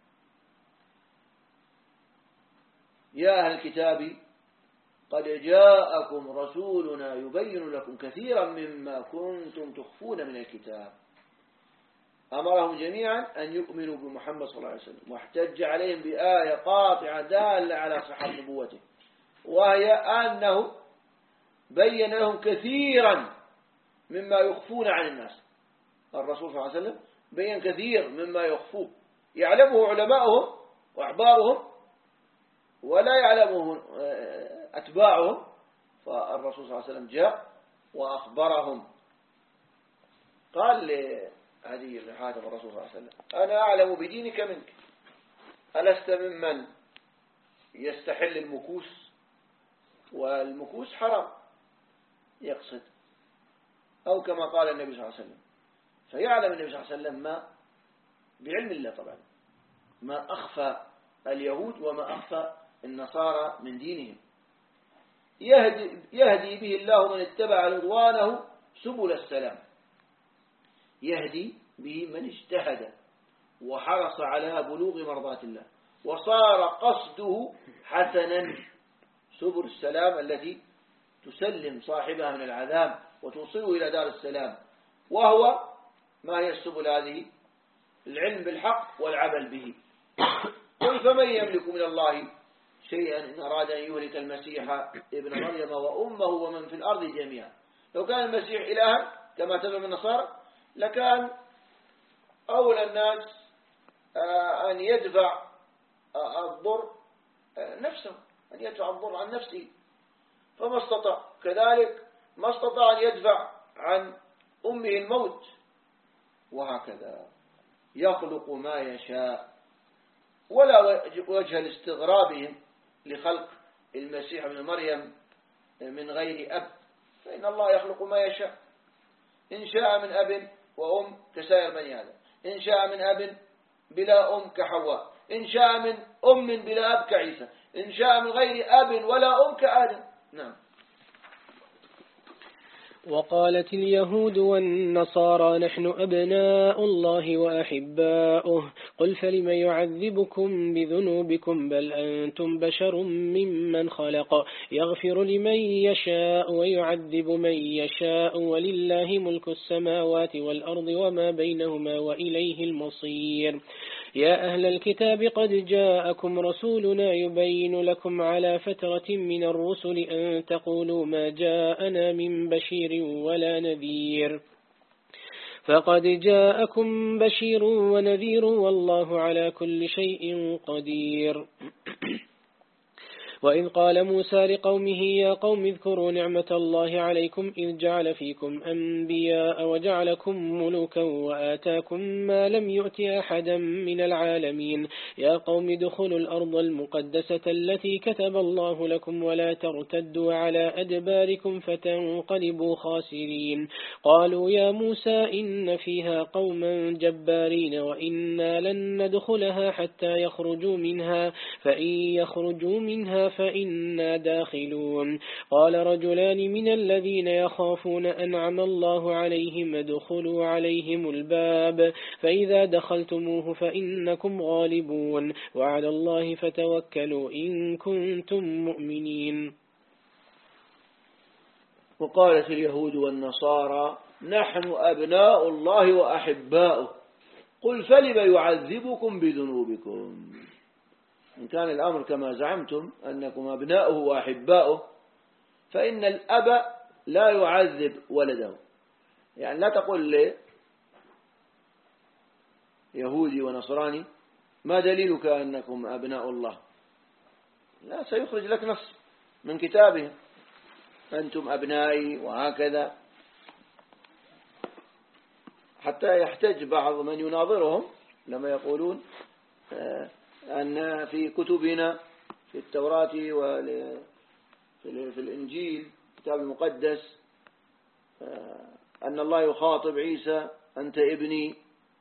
يا أهل الكتاب قد جاءكم رسولنا يبين لكم كثيرا مما كنتم تخفون من الكتاب. أمرهم جميعا أن يؤمنوا بمحمد صلى الله عليه وسلم، واحتج عليهم بآية قاطعة دالة على صحة نبوته، وهي أنه بين لهم كثيرا مما يخفون عن الناس. الرسول صلى الله عليه وسلم بين كثير مما يخفوه يعلمه علماؤهم وأحبارهم ولا يعلمه أتباعهم، فالرسول صلى الله عليه وسلم جاء وأخبرهم. قال لهذه الحاتم الرسول صلى الله عليه وسلم: أنا أعلم بدينك منك، ألست ممن يستحل المكوس؟ والمكوس حرام يقصد، أو كما قال النبي صلى الله عليه وسلم. فيعلم النبي صلى الله عليه وسلم ما بعلم الله طبعا ما أخفى اليهود وما أخفى النصارى من دينهم. يهدي به الله من اتبع رضوانه سبل السلام، يهدي به من اجتهد وحرص على بلوغ مرضات الله وصار قصده حسنا. سبل السلام التي تسلم صاحبها من العذاب وتوصله إلى دار السلام. وهو ما هي السبل هذه؟ العلم بالحق والعمل به، فمن يملك من الله شيئا إن أراد أن يهلك المسيح ابن مريم وأمه ومن في الأرض جميعا. لو كان المسيح إلها كما تزعم النصارى لكان أولى الناس أن يدفع الضر نفسه، أن يدفع الضر عن نفسه، فما استطاع. كذلك ما استطاع أن يدفع عن أمه الموت، وهكذا يخلق ما يشاء. ولا وجه لاستغرابهم لخلق المسيح ابن مريم من غير أب، فإن الله يخلق ما يشاء. إن شاء من أب وأم كسائر بني آدم، إن شاء من أب بلا أم كحواء، إن شاء من أم بلا أب كعيسى، إن شاء من غير أب ولا أم كآدم. نعم. وقالت اليهود والنصارى نحن أبناء الله وأحباؤه قل فلم يعذبكم بذنوبكم بل أنتم بشر ممن خلق يغفر لمن يشاء ويعذب من يشاء ولله ملك السماوات والأرض وما بينهما وإليه المصير. يا أهل الكتاب قد جاءكم رسولنا يبين لكم على فترة من الرسل أن تقولوا ما جاءنا من بشير ولا نذير، فقد جاءكم بشير ونذير والله على كل شيء قدير. وإذ قال موسى لقومه يا قوم اذكروا نعمة الله عليكم إذ جعل فيكم أنبياء وجعلكم ملوكا وآتاكم ما لم يؤت أحدا من العالمين. يا قوم ادخلوا الأرض المقدسة التي كتب الله لكم ولا ترتدوا على أدباركم فتنقلبوا خاسرين. قالوا يا موسى إن فيها قوما جبارين وإنا لن ندخلها حتى يخرجوا منها فإن يخرجوا منها فإنا داخلون. قال رجلان من الذين يخافون أنعم الله عليهم ادخلوا عليهم الباب فإذا دخلتموه فإنكم غالبون وعلى الله فتوكلوا إن كنتم مؤمنين. وقالت اليهود والنصارى نحن أبناء الله وأحباؤه قل فلم يعذبكم بذنوبكم. إن كان الأمر كما زعمتم أنكم أبناؤه وأحباؤه فإن الأب لا يعذب ولده. يعني لا تقول لي يهودي ونصراني ما دليلك أنكم أبناء الله؟ لا، سيخرج لك نص من كتابه أنتم أبنائي وهكذا، حتى يحتج بعض من يناظرهم لما يقولون أن في كتبنا في التوراة وفي الإنجيل الكتاب المقدس أن الله يخاطب عيسى أنت ابني،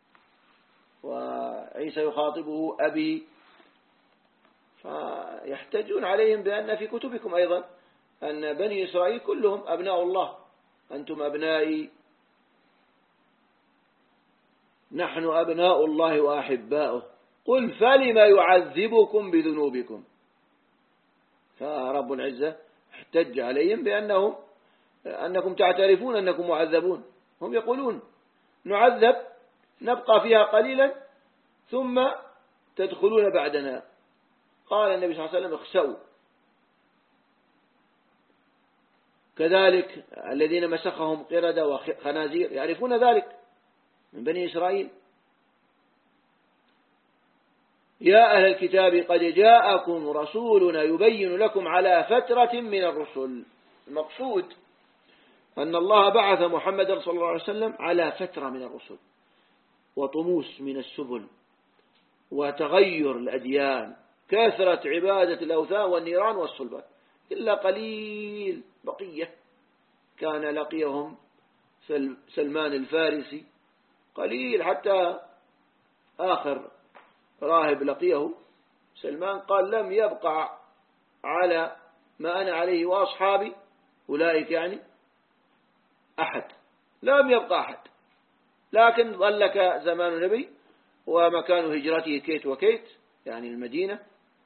وعيسى يخاطبه أبي، فيحتجون عليهم بأن في كتبكم أيضا أن بني إسرائيل كلهم أبناء الله، أنتم أبنائي، نحن أبناء الله وأحباؤه قل فلم يعذبكم بذنوبكم. فرب العزة احتج عليهم أنكم تعترفون أنكم معذبون. هم يقولون نعذب نبقى فيها قليلا ثم تدخلون بعدنا. قال النبي صلى الله عليه وسلم اخسأوا. كذلك الذين مسخهم قردة وخنازير يعرفون ذلك من بني إسرائيل. يا أهل الكتاب قد جاءكم رسولنا يبين لكم على فترة من الرسل. المقصود أن الله بعث محمد صلى الله عليه وسلم على فترة من الرسل وطموس من السبل وتغير الأديان، كثرة عبادة الأوثان والنيران والصلبات، إلا قليل بقية كان لقيهم سلمان الفارسي، قليل حتى آخر راهب لقيه سلمان قال لم يبقى على ما أنا عليه وأصحابي أولئك يعني أحد، لم يبقى أحد. لكن ظلك زمان النبي ومكان هجرته كيت وكيت، يعني المدينة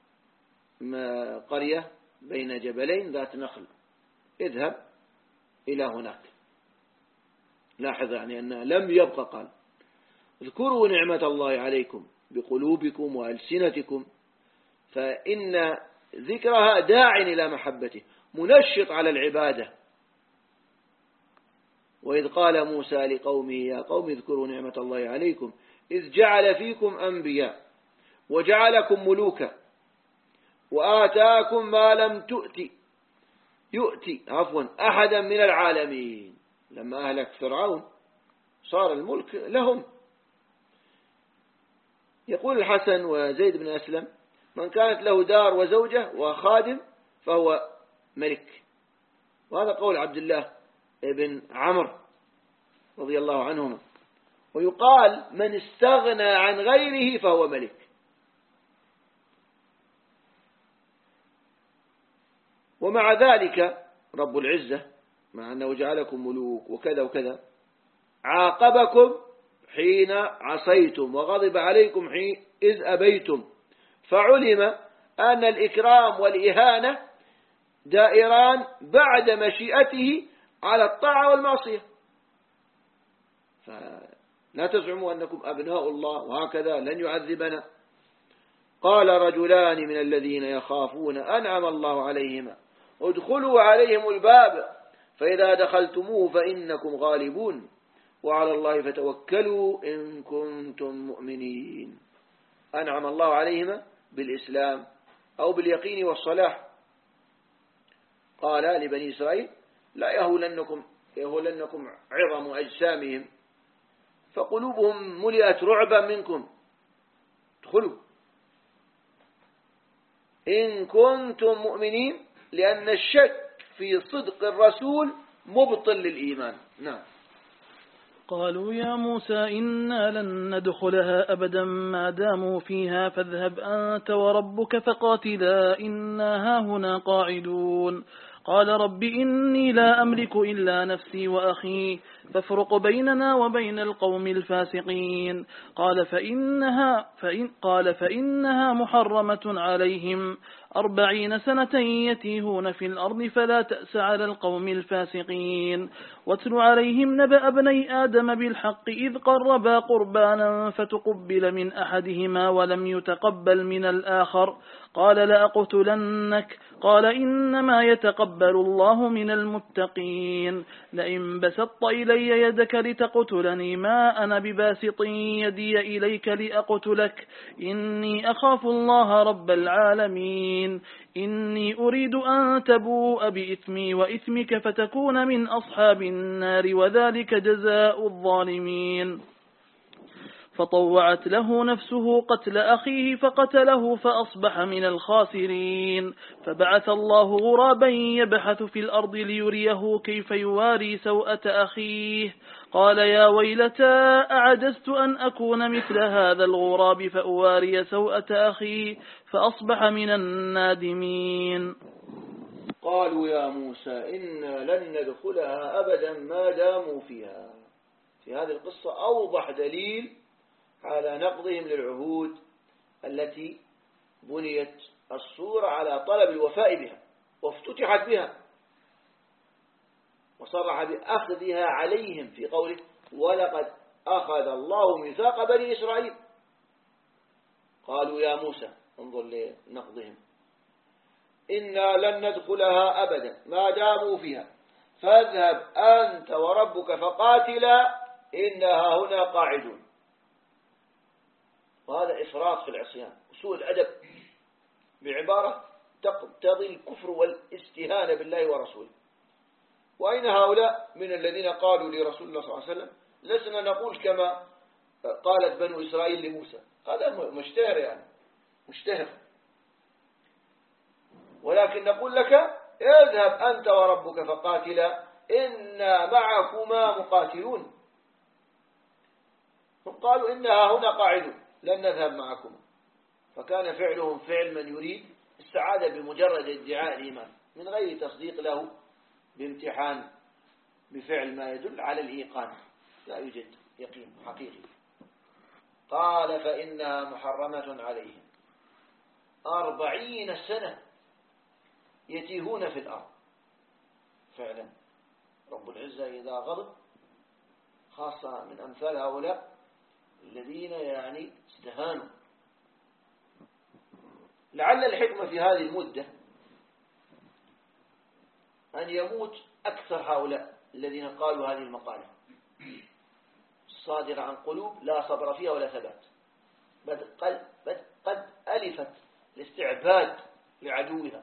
قرية بين جبلين ذات نخل، اذهب إلى هناك. لاحظ يعني أنه لم يبقى. قال اذكروا نعمة الله عليكم بقلوبكم وألسنتكم فإن ذكرها داع إلى محبته منشط على العبادة. وإذ قال موسى لقومه يا قوم اذكروا نعمة الله عليكم إذ جعل فيكم أنبياء وجعلكم ملوكا وآتاكم ما لم يؤتي أحدا من العالمين. لما أهلك فرعون صار الملك لهم. يقول الحسن وزيد بن أسلم من كانت له دار وزوجة وخادم فهو ملك. وهذا قول عبد الله بن عمرو رضي الله عنهما. ويقال من استغنى عن غيره فهو ملك. ومع ذلك رب العزة مع أنه جعلكم ملوك وكذا وكذا عاقبكم حين عصيتم وغضب عليكم حين إذ أبيتم، فعلم أن الإكرام والإهانة دائران بعد مشيئته على الطاعة والمعصية. فلا تزعموا أنكم أبناء الله وهكذا لن يعذبنا. قال رجلان من الذين يخافون أنعم الله عليهما ادخلوا عليهم الباب فإذا دخلتموه فإنكم غالبون وعلى الله فتوكلوا إن كنتم مؤمنين. أنعم الله عليهما بالإسلام أو باليقين والصلاح. قال لبني إسرائيل لا يهولنكم عظم أجسامهم فقلوبهم ملئت رعبا منكم ادخلوا إن كنتم مؤمنين، لأن الشك في صدق الرسول مبطل للإيمان. نعم. قالوا يا موسى إنا لن ندخلها أبدا ما داموا فيها فاذهب أنت وربك فقاتلا إنا هاهنا قاعدون. قال رب إني لا أملك إلا نفسي وأخي فافرق بيننا وبين القوم الفاسقين. قال فإنها محرمة عليهم 40 سنة يتيهون في الأرض فلا تأس على القوم الفاسقين. واتل عليهم نبأ ابني آدم بالحق إذ قربا قربانا فتقبل من أحدهما ولم يتقبل من الآخر قال لأقتلنك قال إنما يتقبل الله من المتقين. لئن بسطت إلي يدك لتقتلني ما أنا بباسط يدي إليك لأقتلك إني أخاف الله رب العالمين. إني أريد أن تبوء بإثمي وإثمك فتكون من أصحاب النار وذلك جزاء الظالمين. فطوعت له نفسه قتل أخيه فقتله فأصبح من الخاسرين. فبعث الله غرابا يبحث في الأرض ليريه كيف يواري سوءة أخيه قال يا ويلتى أعجزت أن أكون مثل هذا الغراب فأواري سوءة أخي فأصبح من النادمين. قالوا يا موسى إنا لن ندخلها أبدا ما داموا فيها. في هذه القصة أوضح دليل على نقضهم للعهود التي بنيت الصورة على طلب الوفاء بها وافتتحت بها وصرح بأخذها عليهم في قوله ولقد أخذ الله ميثاق بني إسرائيل. قالوا يا موسى انظر لنقضهم إنا لن ندخلها أبدا ما داموا فيها فاذهب أنت وربك فقاتلا إنها هنا قاعدون. وهذا إفراط في العصيان وسوء الأدب بعبارة تقتضي الكفر والاستهانة بالله ورسوله. وأين هؤلاء من الذين قالوا لرسول الله صلى الله عليه وسلم لسنا نقول كما قالت بنو إسرائيل لموسى؟ هذا مشتهر يعني مشتهر. ولكن نقول لك اذهب أنت وربك فقاتلا إنا معكما مقاتلون. هم قالوا إنها هنا قاعدون لن نذهب معكم. فكان فعلهم فعل من يريد السعادة بمجرد ادعاء الإيمان من غير تصديق له بامتحان بفعل ما يدل على الإيقان. لا يوجد يقين حقيقي. قال فإنها محرمة عليهم 40 سنة يتيهون في الأرض. فعلا رب العزة إذا غضب خاصة من أمثال هؤلاء الذين يعني استهانوا لعل الحكمة في هذه المدة أن يموت أكثر هؤلاء الذين قالوا هذه المقالة الصادرة عن قلوب لا صبر فيها ولا ثبات، قد ألفت الاستعباد لعدوها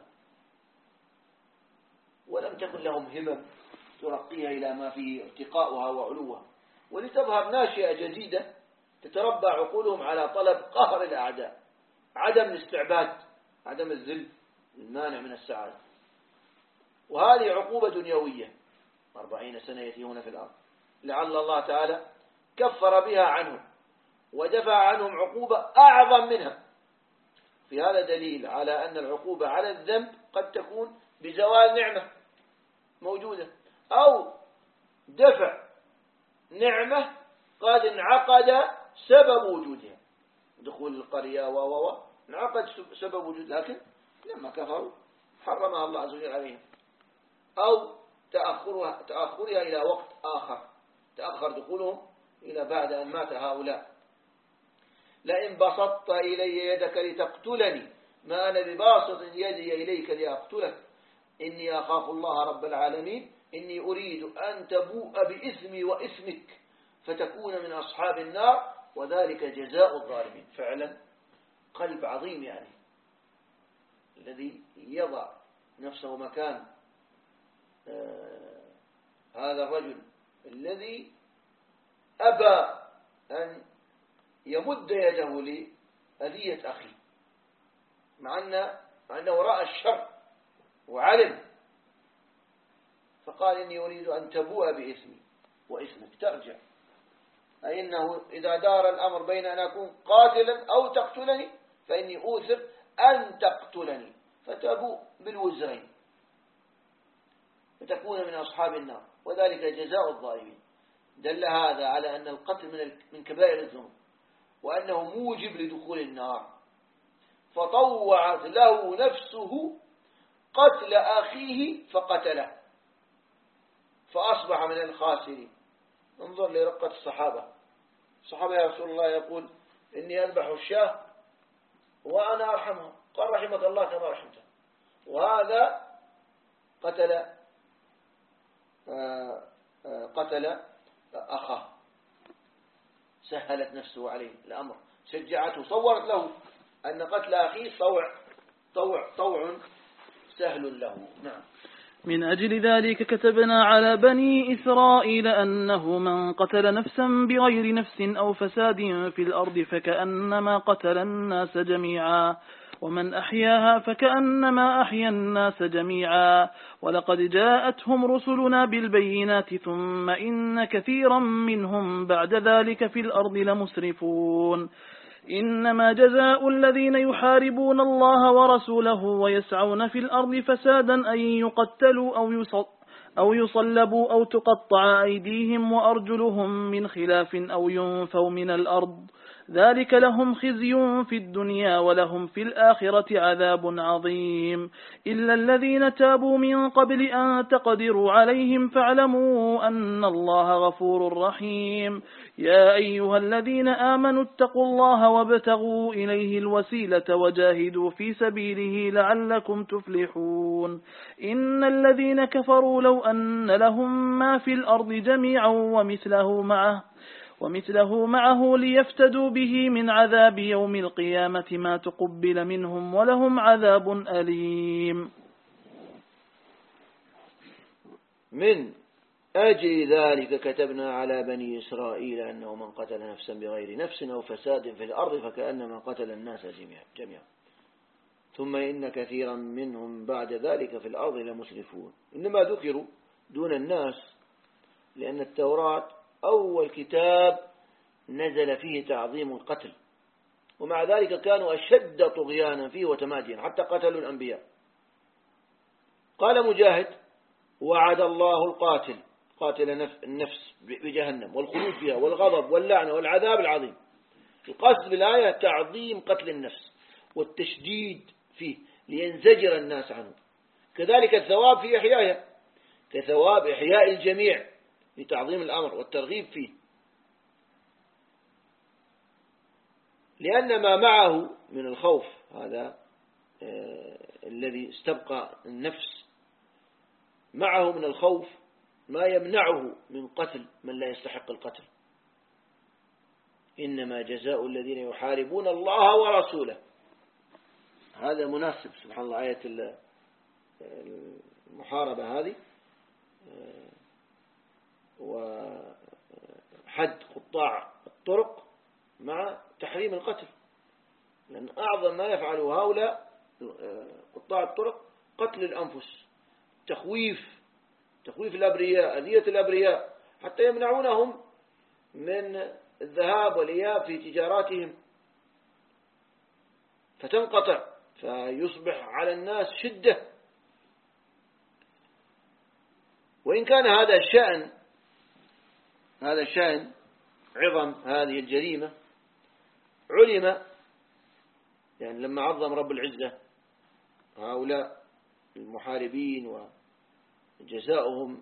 ولم تكن لهم همم ترقيها إلى ما فيه ارتقاؤها وعلوها، ولتظهر ناشئة جديدة تتربى عقولهم على طلب قهر الأعداء، عدم الاستعباد، عدم الذل المانع من السعادة. وهذه عقوبة دنيوية 40 سنة يتيهون في الأرض، لعل الله تعالى كفر بها عنهم ودفع عنهم عقوبة أعظم منها. في هذا دليل على أن العقوبة على الذنب قد تكون بزوال نعمة موجودة أو دفع نعمة قد انعقد سبب وجودها، دخول القرية انعقد سبب وجود، لكن لما كفروا حرمها الله عز وجل عليهم، أو تأخرها إلى وقت آخر، تأخر دخولهم إلى بعد أن مات هؤلاء. لئن بسطت إلي يدك لتقتلني ما أنا بباسط يدي إليك لأقتلك إني أخاف الله رب العالمين إني أريد أن تبوء بإثمي وإثمك فتكون من أصحاب النار وذلك جزاء الظالمين. فعلا قلب عظيم يعني الذي يضع نفسه مكان هذا الرجل الذي أبى أن يمد يده لأذية أخيه مع أنه رأى الشر وعلم، فقال إني أريد أن تبوء بإثمي وإثمك ترجع، أي إنه إذا دار الأمر بين أن أكون قاتلا أو تقتلني فإني أوثر أن تقتلني فتبوء بالوزرين فتكون من أصحاب النار وذلك جزاء الظالمين. دل هذا على أن القتل من كبائر الذنوب وأنه موجب لدخول النار، فطوعت له نفسه قتل أخيه فقتله فأصبح من الخاسرين. انظر لرقة الصحابة يا رسول الله يقول إني أذبح الشاة وأنا أرحمها، قال رحمك الله كما رحمته، وهذا قتل أخاه، سهلت نفسه عليه الأمر، شجعته، صورت له أن قتل أخيه طوع سهل له. نعم. من أجل ذلك كتبنا على بني إسرائيل أنه من قتل نفسا بغير نفس أو فساد في الأرض فكأنما قتل الناس جميعا ومن أحياها فكأنما أحيا الناس جميعا ولقد جاءتهم رسلنا بالبينات ثم إن كثيرا منهم بعد ذلك في الأرض لمسرفون. إنما جزاء الذين يحاربون الله ورسوله ويسعون في الأرض فسادا أن يقتلوا أو يصلبوا أو تقطع أيديهم وأرجلهم من خلاف أو ينفوا من الأرض ذلك لهم خزي في الدنيا ولهم في الآخرة عذاب عظيم. إلا الذين تابوا من قبل أن تقدروا عليهم فاعلموا أن الله غفور رحيم. يا أيها الذين آمنوا اتقوا الله وابتغوا إليه الوسيلة وجاهدوا في سبيله لعلكم تفلحون. إن الذين كفروا لو أن لهم ما في الأرض جميعا ومثله معه ليفتدوا به من عذاب يوم القيامة ما تقبل منهم ولهم عذاب أليم. من أجل ذلك كتبنا على بني إسرائيل أنه من قتل نفسا بغير نفس أو فساد في الأرض فكأنما قتل الناس جميعا ثم إن كثيرا منهم بعد ذلك في الأرض لمسرفون. إنما ذكروا دون الناس لأن التوراة أول كتاب نزل فيه تعظيم القتل، ومع ذلك كانوا أشد طغيانا فيه وتماديا حتى قتلوا الأنبياء. قال مجاهد وعد الله قاتل النفس بجهنم والخلود فيها والغضب واللعنة والعذاب العظيم. القصد بالآية تعظيم قتل النفس والتشديد فيه لينزجر الناس عنه، كذلك الثواب في إحيائها كثواب إحياء الجميع لتعظيم الأمر والترغيب فيه، لأن ما معه من الخوف هذا الذي استبقى النفس معه من الخوف ما يمنعه من قتل من لا يستحق القتل. إنما جزاء الذين يحاربون الله ورسوله. هذا مناسب سبحان الله آية المحاربة هذه وحد قطاع الطرق مع تحريم القتل، لأن أعظم ما يفعله هؤلاء قطاع الطرق قتل الأنفس، تخويف الأبرياء، أذية الأبرياء، حتى يمنعونهم من الذهاب والإياب في تجاراتهم فتنقطع، فيصبح على الناس شدة. وإن كان هذا شأن عظم هذه الجريمة علم، يعني لما عظم رب العزة هؤلاء المحاربين وجزاؤهم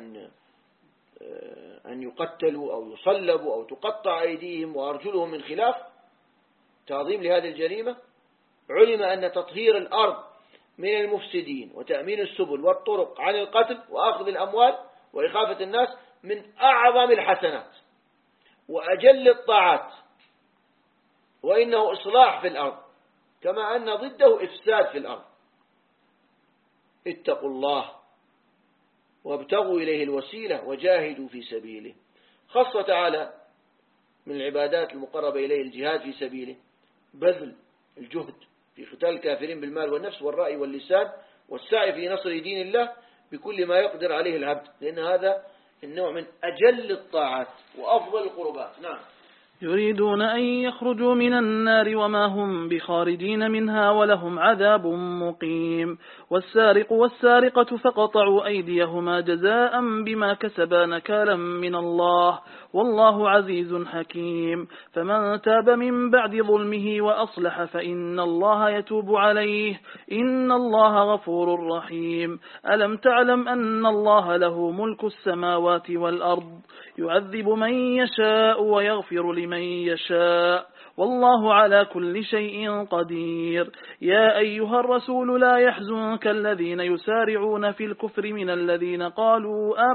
أن يقتلوا أو يصلبوا أو تقطع أيديهم وأرجلهم من خلاف، تعظيم لهذه الجريمة، علم أن تطهير الأرض من المفسدين وتأمين السبل والطرق عن القتل وأخذ الأموال وإخافة الناس من أعظم الحسنات وأجل الطاعات، وإنه إصلاح في الأرض، كما أن ضده إفساد في الأرض. اتقوا الله وابتغوا إليه الوسيلة وجاهدوا في سبيله. خاصة تعالى من العبادات المقربة إليه الجهاد في سبيله، بذل الجهد في قتال الكافرين بالمال والنفس والرأي واللسان، والسعي في نصر دين الله بكل ما يقدر عليه العبد، لأن هذا النوع من أجل الطاعات وأفضل القربات. نعم. يريدون أن يخرجوا من النار وما هم بخارجين منها ولهم عذاب مقيم. والسارق والسارقة فقطعوا أيديهما جزاء بما كسبا نكالا من الله والله عزيز حكيم. فمن تاب من بعد ظلمه وأصلح فإن الله يتوب عليه إن الله غفور رحيم. ألم تعلم أن الله له ملك السماوات والأرض يعذب من يشاء ويغفر لمن يشاء والله على كل شيء قدير. يا أيها الرسول لا يحزنك الذين يسارعون في الكفر من الذين قالوا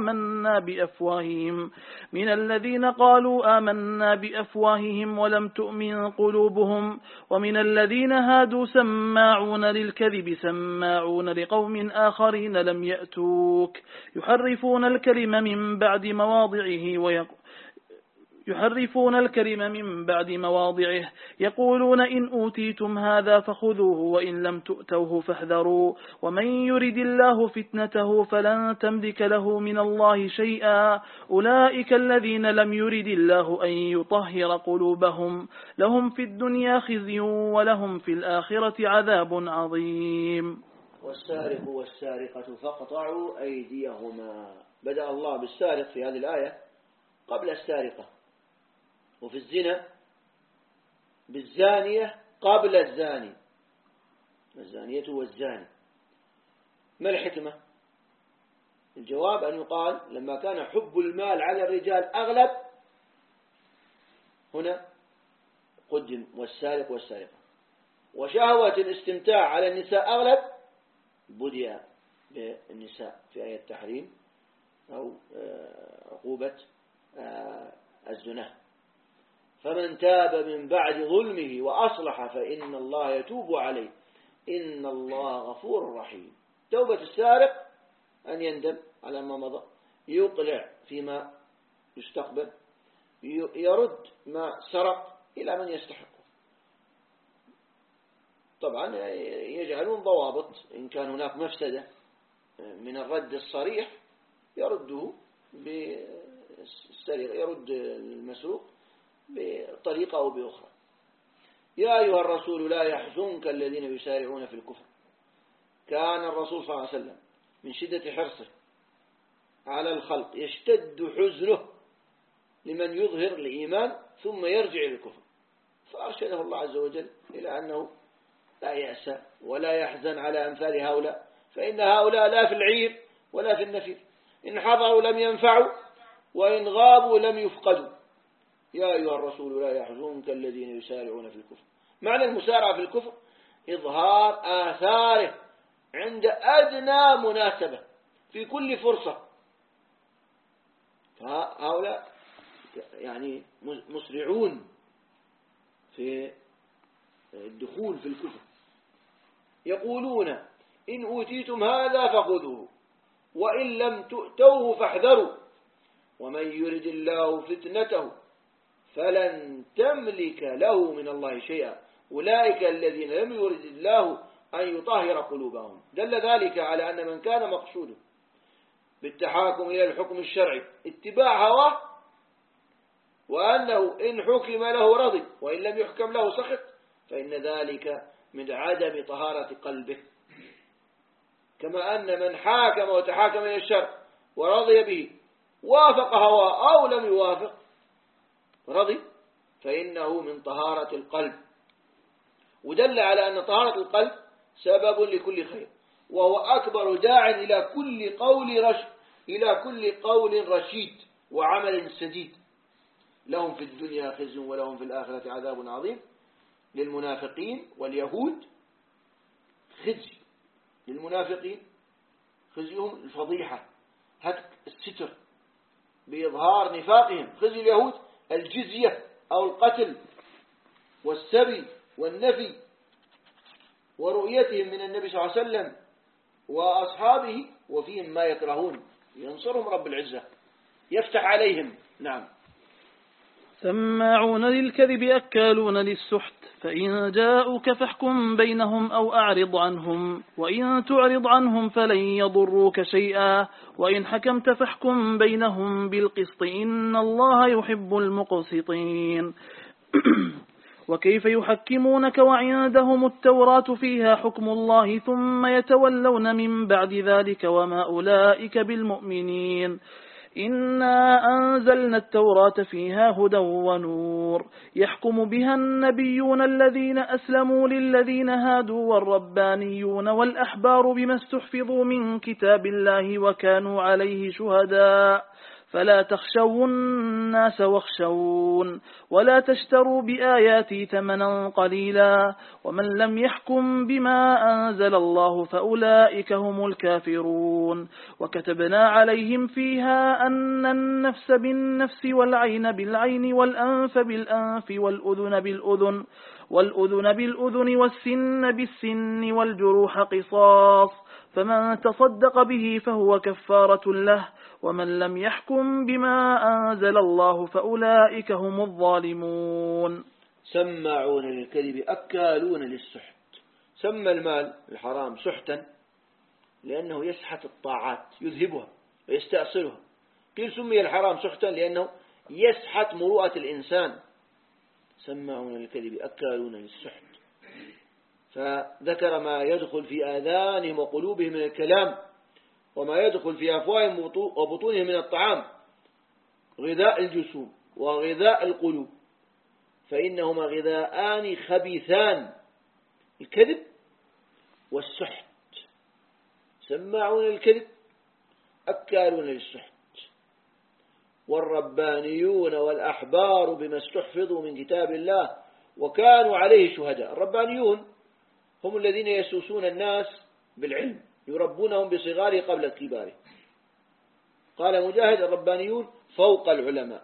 آمنا بأفواههم ولم تؤمن قلوبهم ومن الذين هادوا سماعون للكذب سماعون لقوم آخرين لم يأتوك يحرفون الكلم من بعد مواضعه يقولون إن أوتيتم هذا فخذوه وإن لم تؤتوه فاحذروا ومن يرد الله فتنته فلن تملك له من الله شيئا أولئك الذين لم يرد الله أن يطهر قلوبهم لهم في الدنيا خزي ولهم في الآخرة عذاب عظيم. والسارق والسارقة فاقطعوا أيديهما. بدأ الله بالسارق في هذه الآية قبل السارقة، وفي الزنا بالزانية قبل الزاني، الزانية والزاني. ما الحكمة؟ الجواب أن يقال لما كان حب المال على الرجال أغلب هنا قدم والسارق والسارقة، وشهوة الاستمتاع على النساء أغلب بدأ بالنساء في آية التحريم أو عقوبة الزنا. فمن تاب من بعد ظلمه وأصلح فإن الله يتوب عليه إن الله غفور رحيم. توبة السارق أن يندم على ما مضى، يقلع فيما يستقبل، يرد ما سرق إلى من يستحقه. طبعا يجعلون ضوابط، إن كان هناك مفسدة من الرد الصريح يرده بالسرقة، يرد المسروق بطريقة أو بأخرى. يا أيها الرسول لا يحزنك الذين يسارعون في الكفر. كان الرسول صلى الله عليه وسلم من شدة حرصه على الخلق يشتد حزنه لمن يظهر الإيمان ثم يرجع للكفر، فأرشده الله عز وجل إلى أنه لا يأسى ولا يحزن على أمثال هؤلاء، فإن هؤلاء لا في العير ولا في النفير، إن حضروا لم ينفعوا وإن غابوا لم يفقدوا. يا أيها الرسول لا يحزنك الذين يسارعون في الكفر. معنى المسارعة في الكفر إظهار آثاره عند أدنى مناسبة في كل فرصة. فهؤلاء يعني مسرعون في الدخول في الكفر. يقولون إن أوتيتم هذا فخذوه وإن لم تؤتوه فاحذروا ومن يرد الله فتنته فلن تملك له من الله شيئا أولئك الذين لم يرد الله أن يطهر قلوبهم. دل ذلك على أن من كان مقصوده بالتحاكم إلى الحكم الشرعي اتباع هواه، وأنه إن حكم له رضي وإن لم يحكم له سخط، فإن ذلك من عدم طهارة قلبه. كما أن من حاكم وتحاكم إلى الشرع ورضي به وافق هواه أو لم يوافق رضي، فإنه من طهارة القلب. ودل على أن طهارة القلب سبب لكل خير، وهو أكبر داع إلى كل قول رشيد وعمل سديد. لهم في الدنيا خزي ولهم في الآخرة عذاب عظيم. للمنافقين واليهود خزي، للمنافقين خزيهم الفضيحة، هتك الستر بإظهار نفاقهم. خزي اليهود الجزية أو القتل والسبي والنفي ورؤيتهم من النبي صلى الله عليه وسلم وأصحابه وفيهم ما يكرهون. ينصرهم رب العزة، يفتح عليهم. نعم. سماعون للكذب أكالون للسحت فإن جاءوك فاحكم بينهم أو أعرض عنهم وإن تعرض عنهم فلن يضروك شيئا وإن حكمت فاحكم بينهم بالقسط إن الله يحب المقسطين. وكيف يحكمونك وعندهم التوراة فيها حكم الله ثم يتولون من بعد ذلك وما أولئك بالمؤمنين. إنا أنزلنا التوراة فيها هدى ونور يحكم بها النبيون الذين أسلموا للذين هادوا والربانيون والأحبار بما استحفظوا من كتاب الله وكانوا عليه شهداء فلا تخشوا الناس واخشون ولا تشتروا بآياتي ثمنا قليلا ومن لم يحكم بما أنزل الله فأولئك هم الكافرون. وكتبنا عليهم فيها أن النفس بالنفس والعين بالعين والأنف بالأنف والأذن بالأذن والسن بالسن والجروح قصاص فمن تصدق به فهو كفارة له ومن لم يحكم بما أنزل الله فأولئك هم الظالمون. سماعون للكذب أكالون للسحت. سمى المال الحرام سحتا لأنه يسحت الطاعات، يذهبها ويستأصلها. قيل سمي الحرام سحتا لأنه يسحت مروءة الإنسان. سماعون للكذب أكالون للسحت، فذكر ما يدخل في آذانهم وقلوبهم من الكلام وما يدخل في أفواههم وبطونهم من الطعام، غذاء الجسوم وغذاء القلوب، فإنهما غذاءان خبيثان، الكذب والسحت. سماعون للكذب أكالون للسحت. والربانيون والأحبار بما استحفظوا من كتاب الله وكانوا عليه شهداء. الربانيون هم الذين يسوسون الناس بالعلم، يربونهم بصغاره قبل كباره. قال مجاهد: الربانيون فوق العلماء.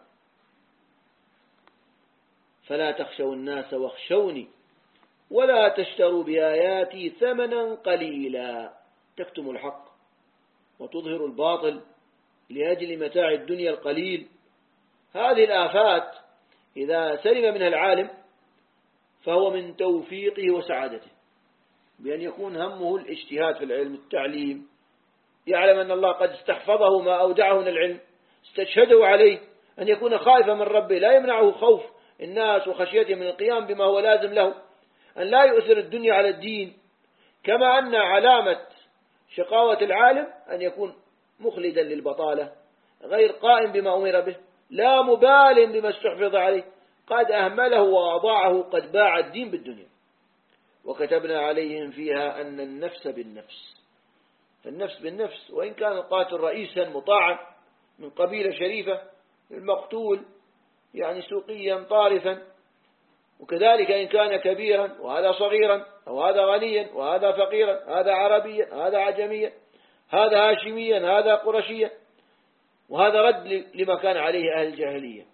فلا تخشوا الناس واخشوني ولا تشتروا بآياتي ثمنا قليلا. تكتم الحق وتظهر الباطل لأجل متاع الدنيا القليل. هذه الآفات إذا سلم منها العالم فهو من توفيقه وسعادته، بأن يكون همه الاجتهاد في العلم، التعليم، يعلم أن الله قد استحفظه ما أودعه من العلم، استشهده عليه، أن يكون خائفا من ربه، لا يمنعه خوف الناس وخشيته من القيام بما هو لازم له، أن لا يؤثر الدنيا على الدين. كما أن علامة شقاوة العالم أن يكون مخلدا للبطالة، غير قائم بما أمر به، لا مبال بما استحفظ عليه، قد أهمله وأضاعه، قد باع الدين بالدنيا. وكتبنا عليهم فيها أن النفس بالنفس، فالنفس بالنفس، وإن كان القاتل رئيسا مطاعا من قبيلة شريفة، المقتول يعني سوقيا طارفا، وكذلك إن كان كبيرا وهذا صغيرا أو هذا غنيا وهذا فقيرا، هذا عربيا هذا عجميا، هذا هاشميا هذا قرشيا، وهذا رد لما كان عليه أهل الجاهلية.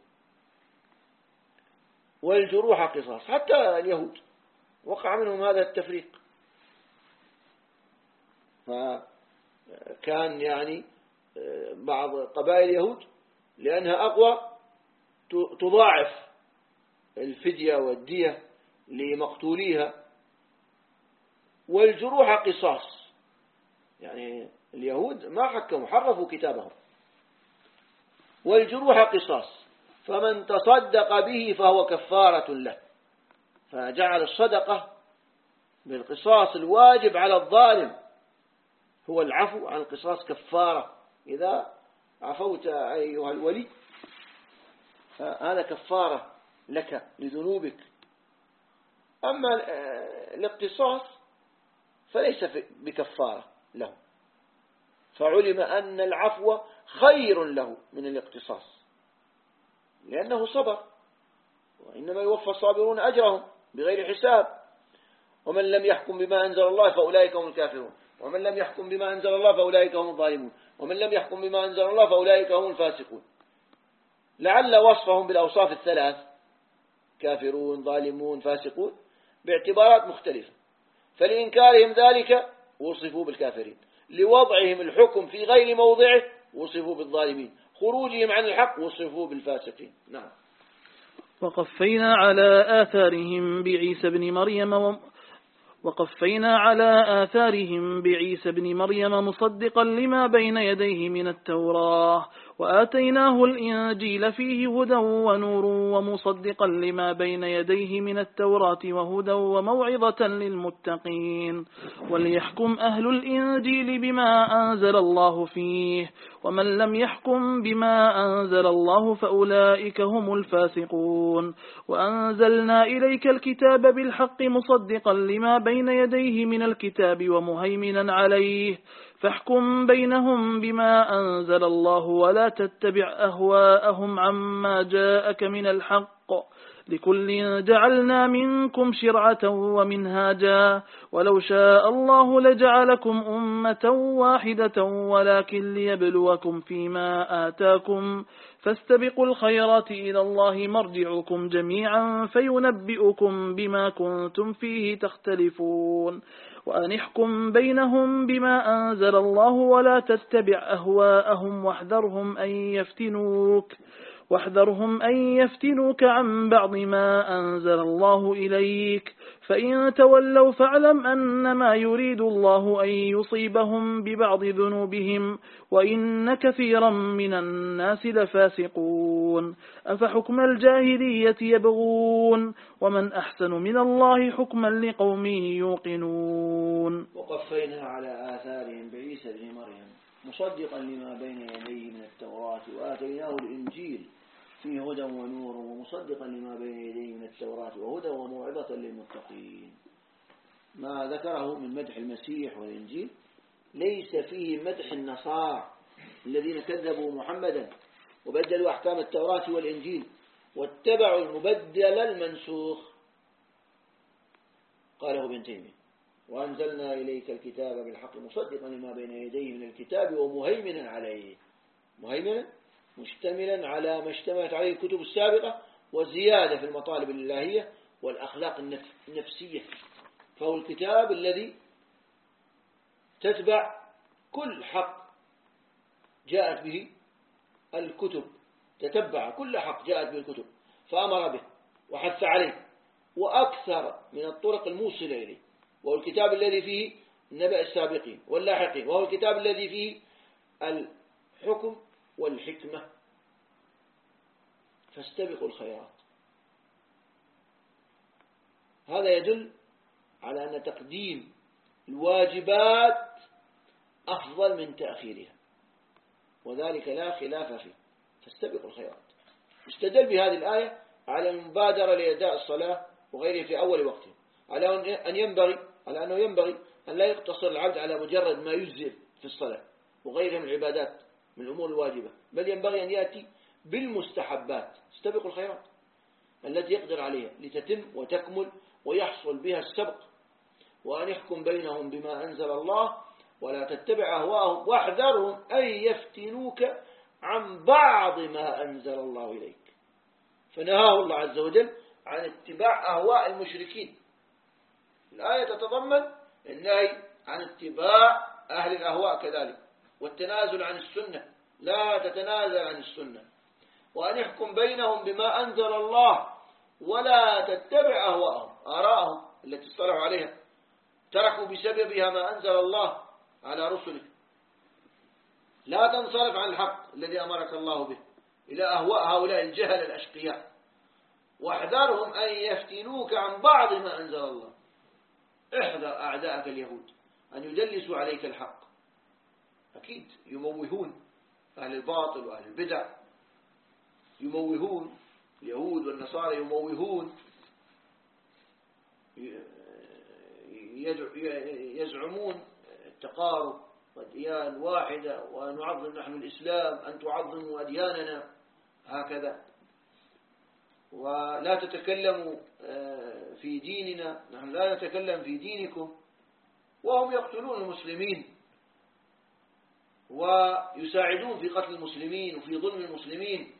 والجروح قصاص، حتى اليهود وقع منهم هذا التفريق. فكان يعني بعض قبائل اليهود لأنها أقوى تضاعف الفدية والدية لمقتوليها. والجروح قصاص، يعني اليهود ما حكموا، حرفوا كتابهم. والجروح قصاص، فمن تصدق به فهو كفارة له. فجعل الصدقة بالقصاص الواجب على الظالم هو العفو عن القصاص كفارة. إذا عفوت أيها الولي هذا كفارة لك لذنوبك. أما الاقتصاص فليس بكفارة له، فعلم أن العفو خير له من الاقتصاص لأنه صبر، وإنما يوفى الصابرون أجرهم بغير حساب. ومن لم يحكم بما أنزل الله فأولئك هم الكافرون، ومن لم يحكم بما أنزل الله فأولئك هم الظالمون، ومن لم يحكم بما أنزل الله فأولئك هم الفاسقون. لعل وصفهم بالأوصاف الثلاث كافرون ظالمون فاسقون باعتبارات مختلفة، فلإنكارهم ذلك وصفوا بالكافرين، لوضعهم الحكم في غير موضعه وصفوا بالظالمين، خروجهم عن الحق وصفوا بالفاسقين. نعم. وقفينا على آثارهم بعيسى بن مريم مصدقا لما بين يديه من التوراة، وآتيناه الإنجيل فيه هدى ونور ومصدقا لما بين يديه من التوراة وهدى وموعظة للمتقين. وليحكم أهل الإنجيل بما أنزل الله فيه، ومن لم يحكم بما أنزل الله فأولئك هم الفاسقون. وأنزلنا إليك الكتاب بالحق مصدقا لما بين يديه من الكتاب ومهيمنا عليه، فاحكم بينهم بما أنزل الله ولا تتبع أهواءهم عما جاءك من الحق، لكل جعلنا منكم شرعة ومنهاجا، ولو شاء الله لجعلكم أمة واحدة ولكن ليبلوكم فيما آتاكم، فاستبقوا الخيرات إلى الله مرجعكم جميعا فينبئكم بما كنتم فيه تختلفون. وأن احكم بينهم بما أنزل الله ولا تتبع أهواءهم واحذرهم أن يفتنوك عن بعض ما أنزل الله إليك، فإن تولوا فاعلم أنما يريد الله أن يصيبهم ببعض ذنوبهم وإن كثيرا من الناس لفاسقون. أفحكم الجاهلية يبغون ومن أحسن من الله حكما لقوم يوقنون. وقفينا على آثارهم بعيسى بن مريم مصدقا لما بين يديه من التوراة وآتيناه الإنجيل فيه هدى ونور ومصدقا لما بين يديه من التوراة وهدى وموعظة للمتقين. ما ذكره من مدح المسيح والإنجيل ليس فيه مدح النصارى الذين كذبوا محمدا وبدلوا أحكام التوراة والإنجيل واتبعوا المبدل المنسوخ. قاله ابن تيمية: وأنزلنا إليك الكتاب بالحق مصدقا لما بين يديه من الكتاب ومهيمنا عليه. مهيمنا مشتملا على ما اشتملت عليه الكتب السابقة وزيادة في المطالب الإلهية والأخلاق النفسية، فهو الكتاب الذي تتبع كل حق جاءت به الكتب، تتبع كل حق جاءت به الكتب فأمر به وحث عليه وأكثر من الطرق الموصلة إليه، وهو الكتاب الذي فيه نبأ السابقين واللاحقين، وهو الكتاب الذي فيه الحكم والحكمة. فاستبقوا الخيرات. هذا يدل على أن تقديم الواجبات أفضل من تأخيرها، وذلك لا خلاف فيه. فاستبقوا الخيرات. استدل بهذه الآية على المبادرة لأداء الصلاة وغيره في أول وقته، على أنه ينبغي أن لا يقتصر العبد على مجرد ما يجزئ في الصلاة وغيرها من العبادات من الأمور الواجبة، بل ينبغي أن يأتي بالمستحبات. استبقوا الخيرات التي يقدر عليها لتتم وتكمل ويحصل بها السبق وأن يحكم بينهم بما أنزل الله ولا تتبع أهواءهم واحذرهم أن يفتنوك عن بعض ما أنزل الله إليك. فنهاه الله عز وجل عن اتباع أهواء المشركين. الآية تتضمن النهي عن اتباع أهل الأهواء كذلك، والتنازل عن السنة، لا تتنازل عن السنة. وأن يحكم بينهم بما أنزل الله ولا تتبع أهواءهم، آراءهم التي اصطلحوا عليها تركوا بسببها ما أنزل الله على رسله. لا تنصرف عن الحق الذي أمرك الله به إلى أهواء هؤلاء الجهل الأشقياء. واحذرهم أن يفتنوك عن بعض ما أنزل الله. احذر أعداءك اليهود أن يدلسوا عليك الحق. أكيد يموهون أهل الباطل وأهل البدع، يموهون اليهود والنصارى، يموهون يزعمون التقارب والديان واحدة ونعظم نحن الإسلام، أن تعظموا أدياننا هكذا، ولا تتكلموا في ديننا، نحن لا نتكلم في دينكم. وهم يقتلون المسلمين ويساعدون في قتل المسلمين وفي ظلم المسلمين.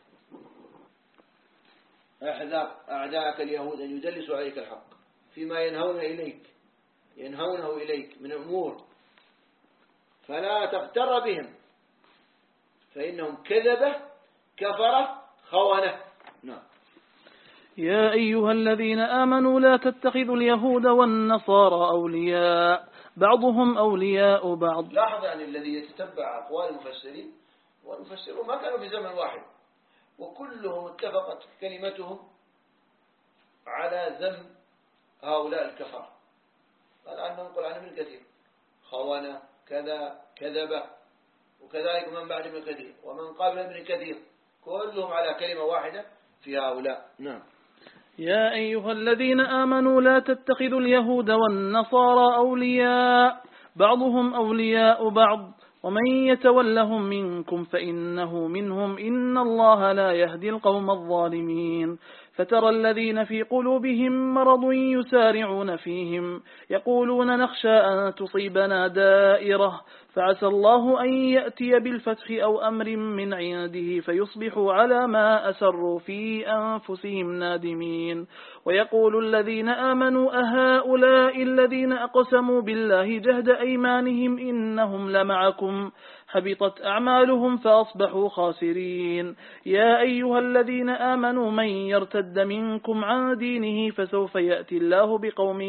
احذر أعداءك اليهود أن يدلسوا عليك الحق فيما ينهونه إليك من أمور، فلا تغتر بهم فإنهم كذبة كفرة خونة. نعم. يا أيها الذين آمنوا لا تتخذوا اليهود والنصارى أولياء بعضهم أولياء بعض. لاحظ يعني الذي يتتبع أقوال المفسرين، والمفسرون ما كانوا في زمن واحد، وكلهم اتفقت كلمتهم على ذم هؤلاء الكفار. الآن ننقل عن ابن كثير خونة كذا كذبة، وكذلك من بعد ابن كثير ومن قبل ابن كثير، كلهم على كلمة واحدة في هؤلاء. نعم. يا أيها الذين آمنوا لا تتخذوا اليهود والنصارى أولياء بعضهم أولياء بعض ومن يتولهم منكم فإنه منهم إن الله لا يهدي القوم الظالمين. فترى الذين في قلوبهم مرض يسارعون فيهم يقولون نخشى أن تصيبنا دائرة فعسى الله أن يأتي بالفتح أو أمر من عنده فيصبحوا على ما أسروا في أنفسهم نادمين. ويقول الذين آمنوا أهؤلاء الذين أقسموا بالله جهد أيمانهم إنهم لمعكم حبطت أعمالهم فأصبحوا خاسرين. يا أيها الذين آمنوا من يرتد منكم عن دينه فسوف يأتي الله بقوم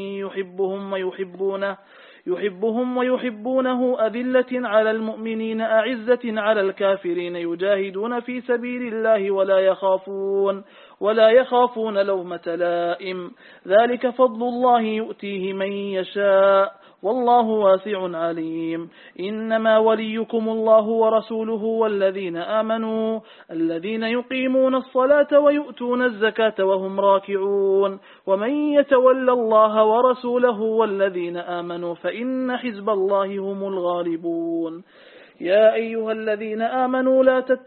يحبهم ويحبونه أذلة على المؤمنين أعزة على الكافرين يجاهدون في سبيل الله ولا يخافون لومة لائم. ذلك فضل الله يؤتيه من يشاء والله واسع عليم. إنما وليكم الله ورسوله والذين آمنوا الذين يقيمون الصلاة ويؤتون الزكاة وهم راكعون. ومن يتولى الله ورسوله والذين آمنوا فإن حزب الله هم الغالبون. يا أيها الذين آمنوا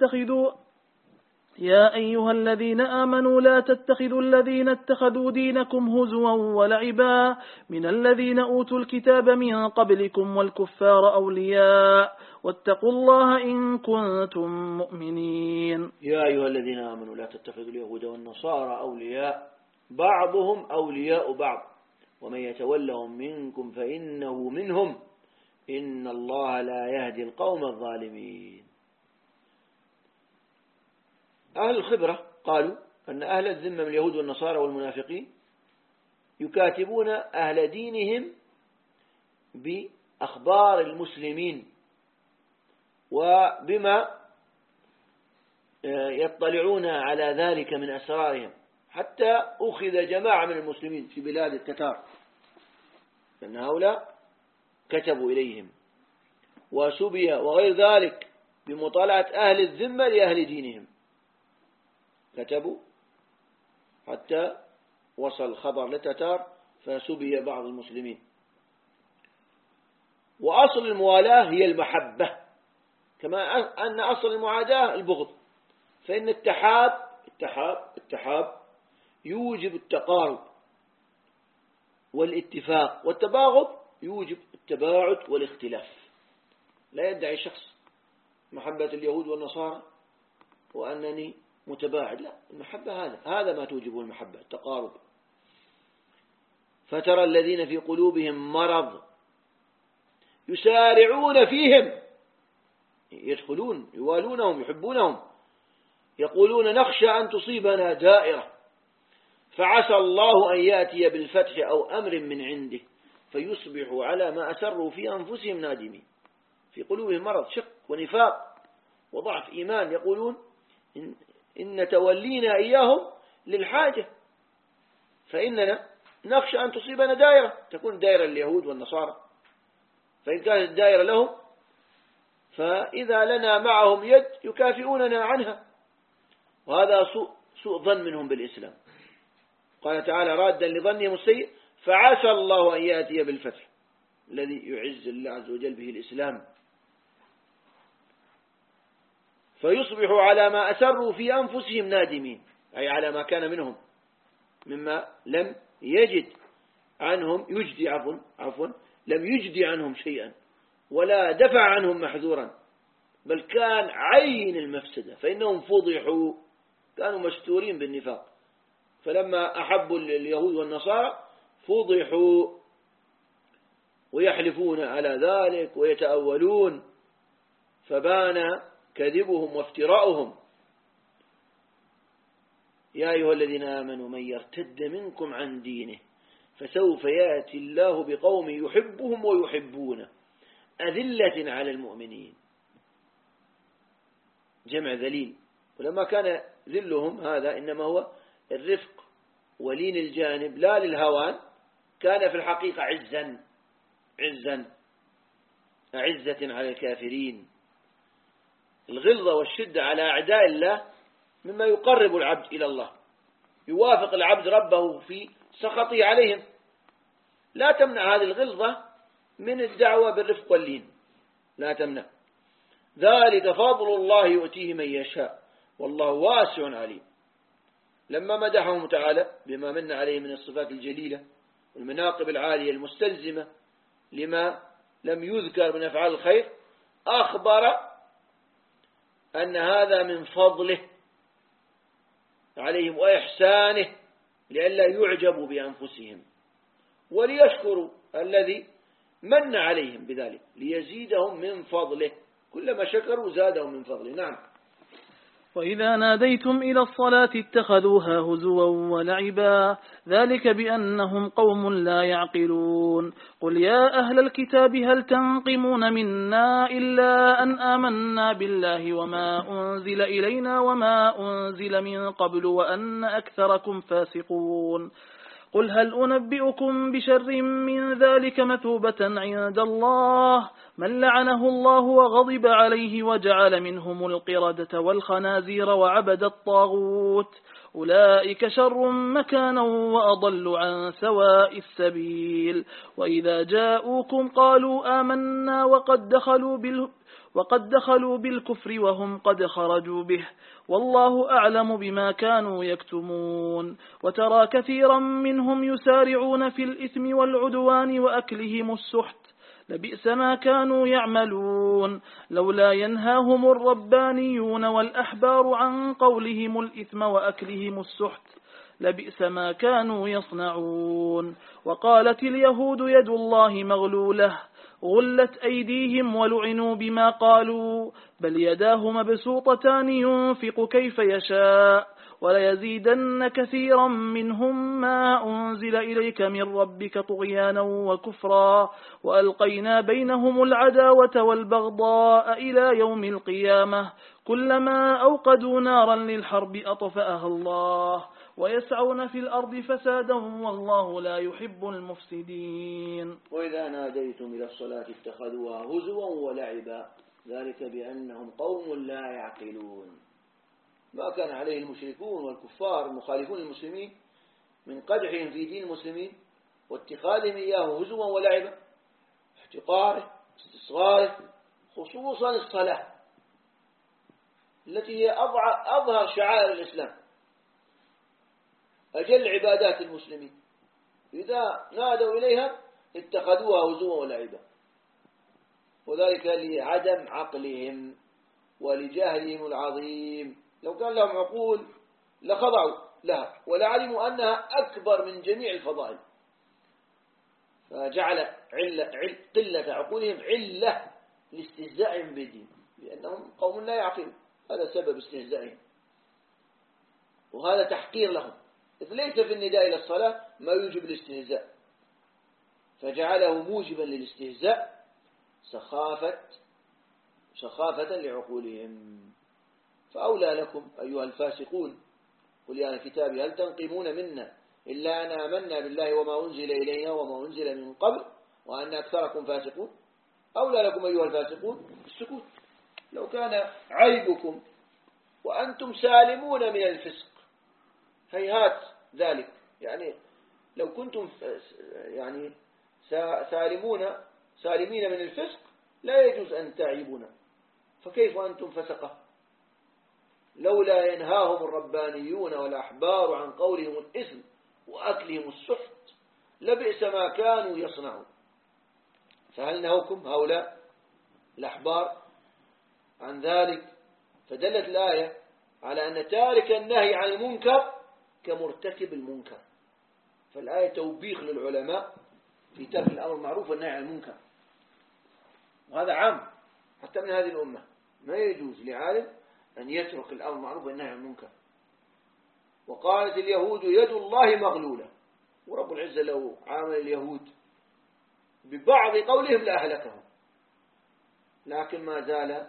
لا تتخذوا الذين اتخذوا دينكم هزوا ولعبا من الذين أوتوا الكتاب من قبلكم والكفار أولياء واتقوا الله إن كنتم مؤمنين. يا أيها الذين آمنوا لا تتخذوا اليهود والنصارى أولياء بعضهم أولياء بعض ومن يتولهم منكم فإنه منهم إن الله لا يهدي القوم الظالمين. أهل الخبرة قالوا أن أهل الذمة من اليهود والنصارى والمنافقين يكاتبون أهل دينهم بأخبار المسلمين وبما يطلعون على ذلك من أسرارهم، حتى أخذ جماعة من المسلمين في بلاد التتار، لأن هؤلاء كتبوا إليهم وسبي وغير ذلك بمطالعة أهل الذمة لأهل دينهم، كتبوا حتى وصل الخبر للتتار فسبي بعض المسلمين. وأصل الموالاة هي المحبة، كما أن أصل المعاداة البغض، فإن التحاب يوجب التقارب والاتفاق، والتباغض يوجب التباعد والاختلاف. لا يدعي شخص محبة اليهود والنصارى وأنني متباعد، لا، المحبة هذا ما توجب المحبة، التقارب. فترى الذين في قلوبهم مرض يسارعون فيهم، يدخلون يوالونهم يحبونهم، يقولون نخشى أن تصيبنا دائرة فعسى الله أن يأتي بالفتح أو أمر من عنده فيصبحوا على ما أسروا في أنفسهم نادمين. في قلوبهم مرض، شك ونفاق وضعف إيمان، يقولون إن تولينا إياهم للحاجة، فإننا نخشى أن تصيبنا دائرة، تكون دائرة اليهود والنصارى، فإن كانت الدائرة لهم فإذا لنا معهم يد يكافئوننا عنها، وهذا سوء ظن منهم بالإسلام. قال تعالى رادا لظنهم السيء فعسى الله أن يأتي بالفتح الذي يعز الله عز وجل به الإسلام، فيصبحوا على ما أسروا في أنفسهم نادمين، أي على ما كان منهم مما لم يجد عنهم يجدي عفوا لم يجدي عنهم شيئا ولا دفع عنهم محذورا، بل كان عين المفسدة، فإنهم فضحوا، كانوا مستورين بالنفاق، فلما أحبوا اليهود والنصارى فضحوا ويحلفون على ذلك ويتأولون، فبان كذبهم وافتراؤهم. يا أيها الذين آمنوا من يرتد منكم عن دينه فسوف يأتي الله بقوم يحبهم ويحبونه أذلة على المؤمنين، جمع ذليل، ولما كان ذلهم هذا إنما هو الرفق ولين الجانب لا للهوان، كان في الحقيقة عزا أعزة على الكافرين. الغلظة والشدة على أعداء الله مما يقرب العبد إلى الله، يوافق العبد ربه في سخطه عليهم، لا تمنع هذه الغلظة من الدعوة بالرفق واللين، لا تمنع. ذلك فضل الله يؤتيه من يشاء والله واسع عليم. لما مدحهم تعالى بما من عليه من الصفات الجليلة والمناقب العالية المستلزمة لما لم يذكر من أفعال الخير، أخبر أن هذا من فضله عليهم وإحسانه لئلا يعجبوا بأنفسهم وليشكروا الذي من عليهم بذلك ليزيدهم من فضله، كلما شكروا زادهم من فضله. نعم. وإذا ناديتم إلى الصلاة اتخذوها هزوا ولعبا ذلك بأنهم قوم لا يعقلون. قل يا أهل الكتاب هل تنقمون منا إلا أن آمنا بالله وما أنزل إلينا وما أنزل من قبل وأن أكثركم فاسقون. قل هل أنبئكم بشر من ذلك مثوبة عند الله من لعنه الله وغضب عليه وجعل منهم القردة والخنازير وعبد الطاغوت أولئك شر مكانا وأضل عن سواء السبيل. وإذا جاءوكم قالوا آمنا وقد دخلوا بالكفر وهم قد خرجوا به والله أعلم بما كانوا يكتمون. وترى كثيرا منهم يسارعون في الإثم والعدوان وأكلهم السحت لبئس ما كانوا يعملون. لولا ينهاهم الربانيون والأحبار عن قولهم الإثم وأكلهم السحت لبئس ما كانوا يصنعون. وقالت اليهود يد الله مغلولة غلت أيديهم ولعنوا بما قالوا بل يداه مبسوطتان ينفق كيف يشاء وليزيدن كثيرا منهم ما أنزل إليك من ربك طغيانا وكفرا وألقينا بينهم العداوة والبغضاء إلى يوم القيامة كلما أوقدوا نارا للحرب أطفأها الله ويسعون في الأرض فسادا والله لا يحب المفسدين. وإذا ناديتم إلى الصلاة اتخذوها هزوا ولعبا ذلك بأنهم قوم لا يعقلون. ما كان عليه المشركون والكفار المخالفون للمسلمين من قدحهم في دين المسلمين واتخاذهم إياه هزوا ولعبا، احتقاره استصغاره، خصوصا الصلاة التي هي أظهر شعائر الإسلام أجل عبادات المسلمين، إذا نادوا إليها اتخذوها هزوا ولعبا، وذلك لعدم عقلهم ولجهلهم العظيم. لو كان لهم عقول لخضعوا لها ولعلموا أنها أكبر من جميع الفضائل، فجعل قلة عقولهم علة لاستهزائهم بالدين، لأنهم قوم لا يعقلون، هذا سبب استهزائهم، وهذا تحقير لهم، إذ ليس في النداء إلى الصلاة ما يوجب الاستهزاء، فجعله موجبا للاستهزاء سخافة لعقولهم. فأولى لكم أيها الفاسقون قل يا الكتاب هل تنقمون منا إلا أن آمنا بالله وما أنزل إلينا وما أنزل من قبل وأن أكثركم فاسقون. أولى لكم أيها الفاسقون السكوت. لو كان عيبكم وأنتم سالمون من الفسق، هيهات ذلك، يعني لو كنتم يعني سالمين من الفسق لا يجوز أن تعيبون، فكيف أنتم فسقة؟ لولا ينهاهم الربانيون والأحبار عن قولهم الإثم وأكلهم السحت لبئس ما كانوا يصنعون. فهل نهوكم هؤلاء الأحبار عن ذلك؟ فدلت الآية على أن تارك النهي عن المنكر كمرتكب المنكر، فالآية توبيخ للعلماء في ترك الأمر المعروف والنهي عن المنكر، وهذا عام حتى من هذه الأمة، ما يجوز لعالم أن يترك الأمر المعروف والنهي عن المنكر. وقالت اليهود يد الله مغلولة، ورب العزة لو عامل اليهود ببعض قولهم لأهلكهم، لكن ما زال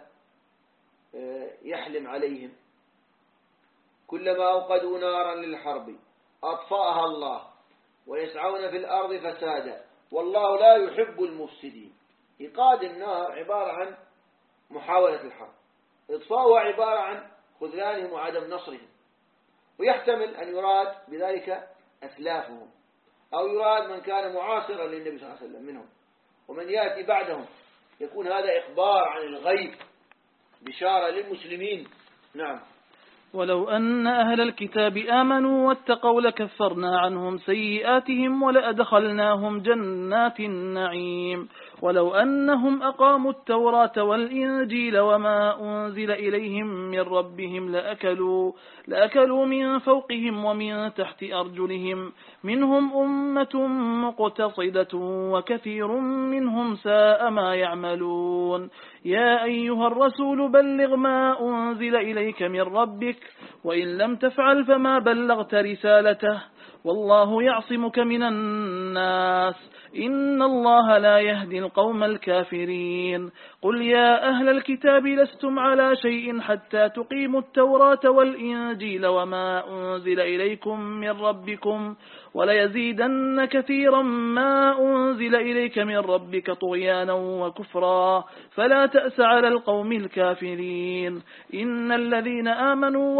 يحلم عليهم. كلما أوقدوا نارا للحرب أطفأها الله ويسعون في الأرض فسادا والله لا يحب المفسدين. إيقاد النار عبارة عن محاولة الحرب، إطفاؤها عبارة عن خذلانهم وعدم نصرهم، ويحتمل أن يراد بذلك أسلافهم، أو يراد من كان معاصرا للنبي صلى الله عليه وسلم منهم، ومن يأتي بعدهم يكون هذا إخبار عن الغيب، بشارة للمسلمين. نعم. ولو أن أهل الكتاب آمنوا واتقوا لكفرنا عنهم سيئاتهم ولأدخلناهم جنات النعيم. ولو أنهم أقاموا التوراة والإنجيل وما أنزل إليهم من ربهم لأكلوا من فوقهم ومن تحت أرجلهم، منهم أمة مقتصدة وكثير منهم ساء ما يعملون. يا أيها الرسول بلغ ما أنزل إليك من ربك وإن لم تفعل فما بلغت رسالته والله يعصمك من الناس إن الله لا يهدي القوم الكافرين. قل يا أهل الكتاب لستم على شيء حتى تقيموا التوراة والإنجيل وما أنزل إليكم من ربكم وليزيدن كثيرا ما أنزل إليك من ربك طغيانا وكفرا فلا تأس على القوم الكافرين. إن الذين آمنوا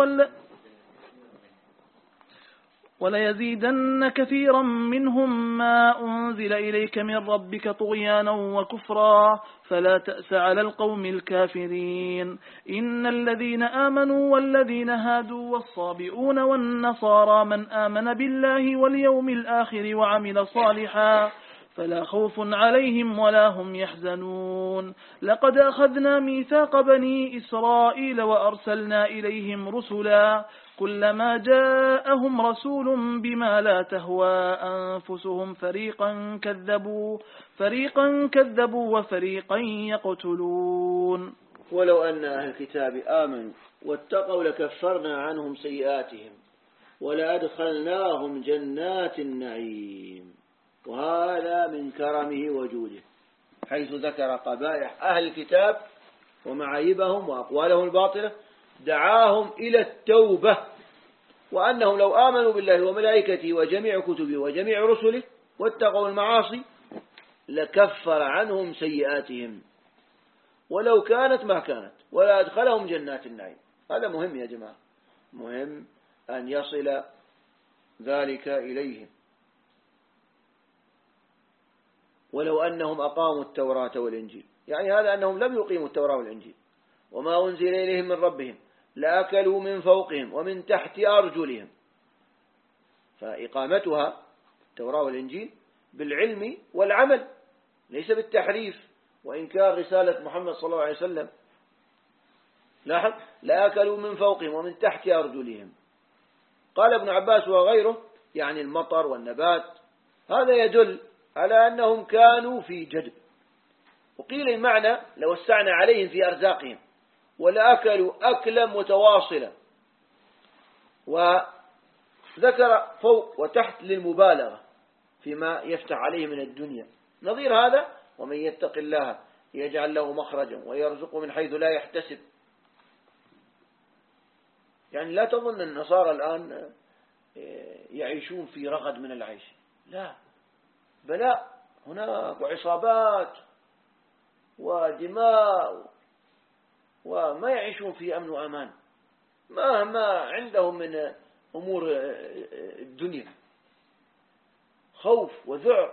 وليزيدن كثيرا منهم ما أنزل إليك من ربك طغيانا وكفرا فلا تأس على القوم الكافرين. إن الذين آمنوا والذين هادوا والصابئون والنصارى من آمن بالله واليوم الآخر وعمل صالحا فلا خوف عليهم ولا هم يحزنون. لقد أخذنا ميثاق بني إسرائيل وأرسلنا إليهم رسلا كلما جاءهم رسول بما لا تهوى أنفسهم فريقا كذبوا وفريقا يقتلون. ولو أن أهل الكتاب آمنوا واتقوا لكفرنا عنهم سيئاتهم ولأدخلناهم جنات النعيم. وهذا من كرمه وجوده، حيث ذكر قبائح أهل الكتاب ومعايبهم وأقوالهم الباطلة دعاهم إلى التوبة، وأنهم لو آمنوا بالله وملائكته وجميع كتبه وجميع رسله واتقوا المعاصي لكفر عنهم سيئاتهم ولو كانت ما كانت ولا أدخلهم جنات النعيم. هذا مهم يا جماعة، مهم أن يصل ذلك إليهم. ولو أنهم أقاموا التوراة والإنجيل، يعني هذا أنهم لم يقيموا التوراة والإنجيل وما أنزل إليهم من ربهم لأكلوا من فوقهم ومن تحت أرجلهم، فإقامتها التوراة والإنجيل بالعلم والعمل، ليس بالتحريف وإنكار رسالة محمد صلى الله عليه وسلم. لاحظ: لأكلوا من فوقهم ومن تحت أرجلهم. قال ابن عباس وغيره يعني المطر والنبات، هذا يدل على أنهم كانوا في جدب. وقيل المعنى: لو وسعنا عليهم في أرزاقهم ولأكلوا أكلا متواصلا. وذكر فوق وتحت للمبالغة فيما يفتح عليه من الدنيا. نظير هذا: ومن يتق الله يجعل له مخرجا ويرزقه من حيث لا يحتسب. يعني لا تظن أن النصارى الآن يعيشون في رغد من العيش، لا، بلاء هناك وعصابات ودماء، وما يعيشون في أمن وأمان مهما عندهم من أمور الدنيا، خوف وذعر.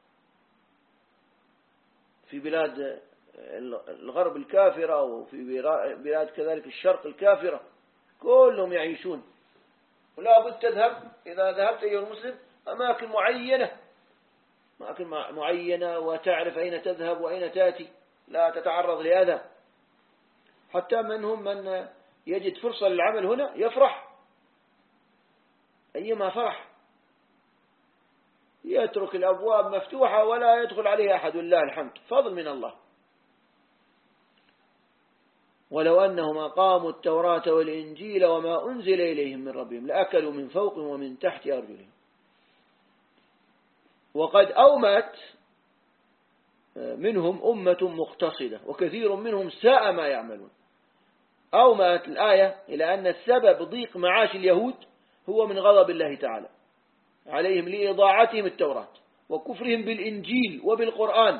في بلاد الغرب الكافرة وفي بلاد كذلك الشرق الكافرة كلهم يعيشون. ولا بد تذهب، إذا ذهبت أيها المسلم، أماكن معينة وتعرف أين تذهب وأين تأتي، لا تتعرض لأذى. حتى منهم من يجد فرصة للعمل هنا يفرح أيما فرح، يترك الأبواب مفتوحة ولا يدخل عليها أحد، لله الحمد، فضل من الله. ولو أنهم أقاموا التوراة والإنجيل وما أنزل إليهم من ربهم لأكلوا من فوقهم ومن تحت أرجلهم. وقد أومت منهم أمة مقتصدة وكثير منهم ساء ما يعملون. أومت الآية إلى أن السبب ضيق معاش اليهود هو من غضب الله تعالى عليهم لإضاعتهم التوراة وكفرهم بالإنجيل وبالقرآن،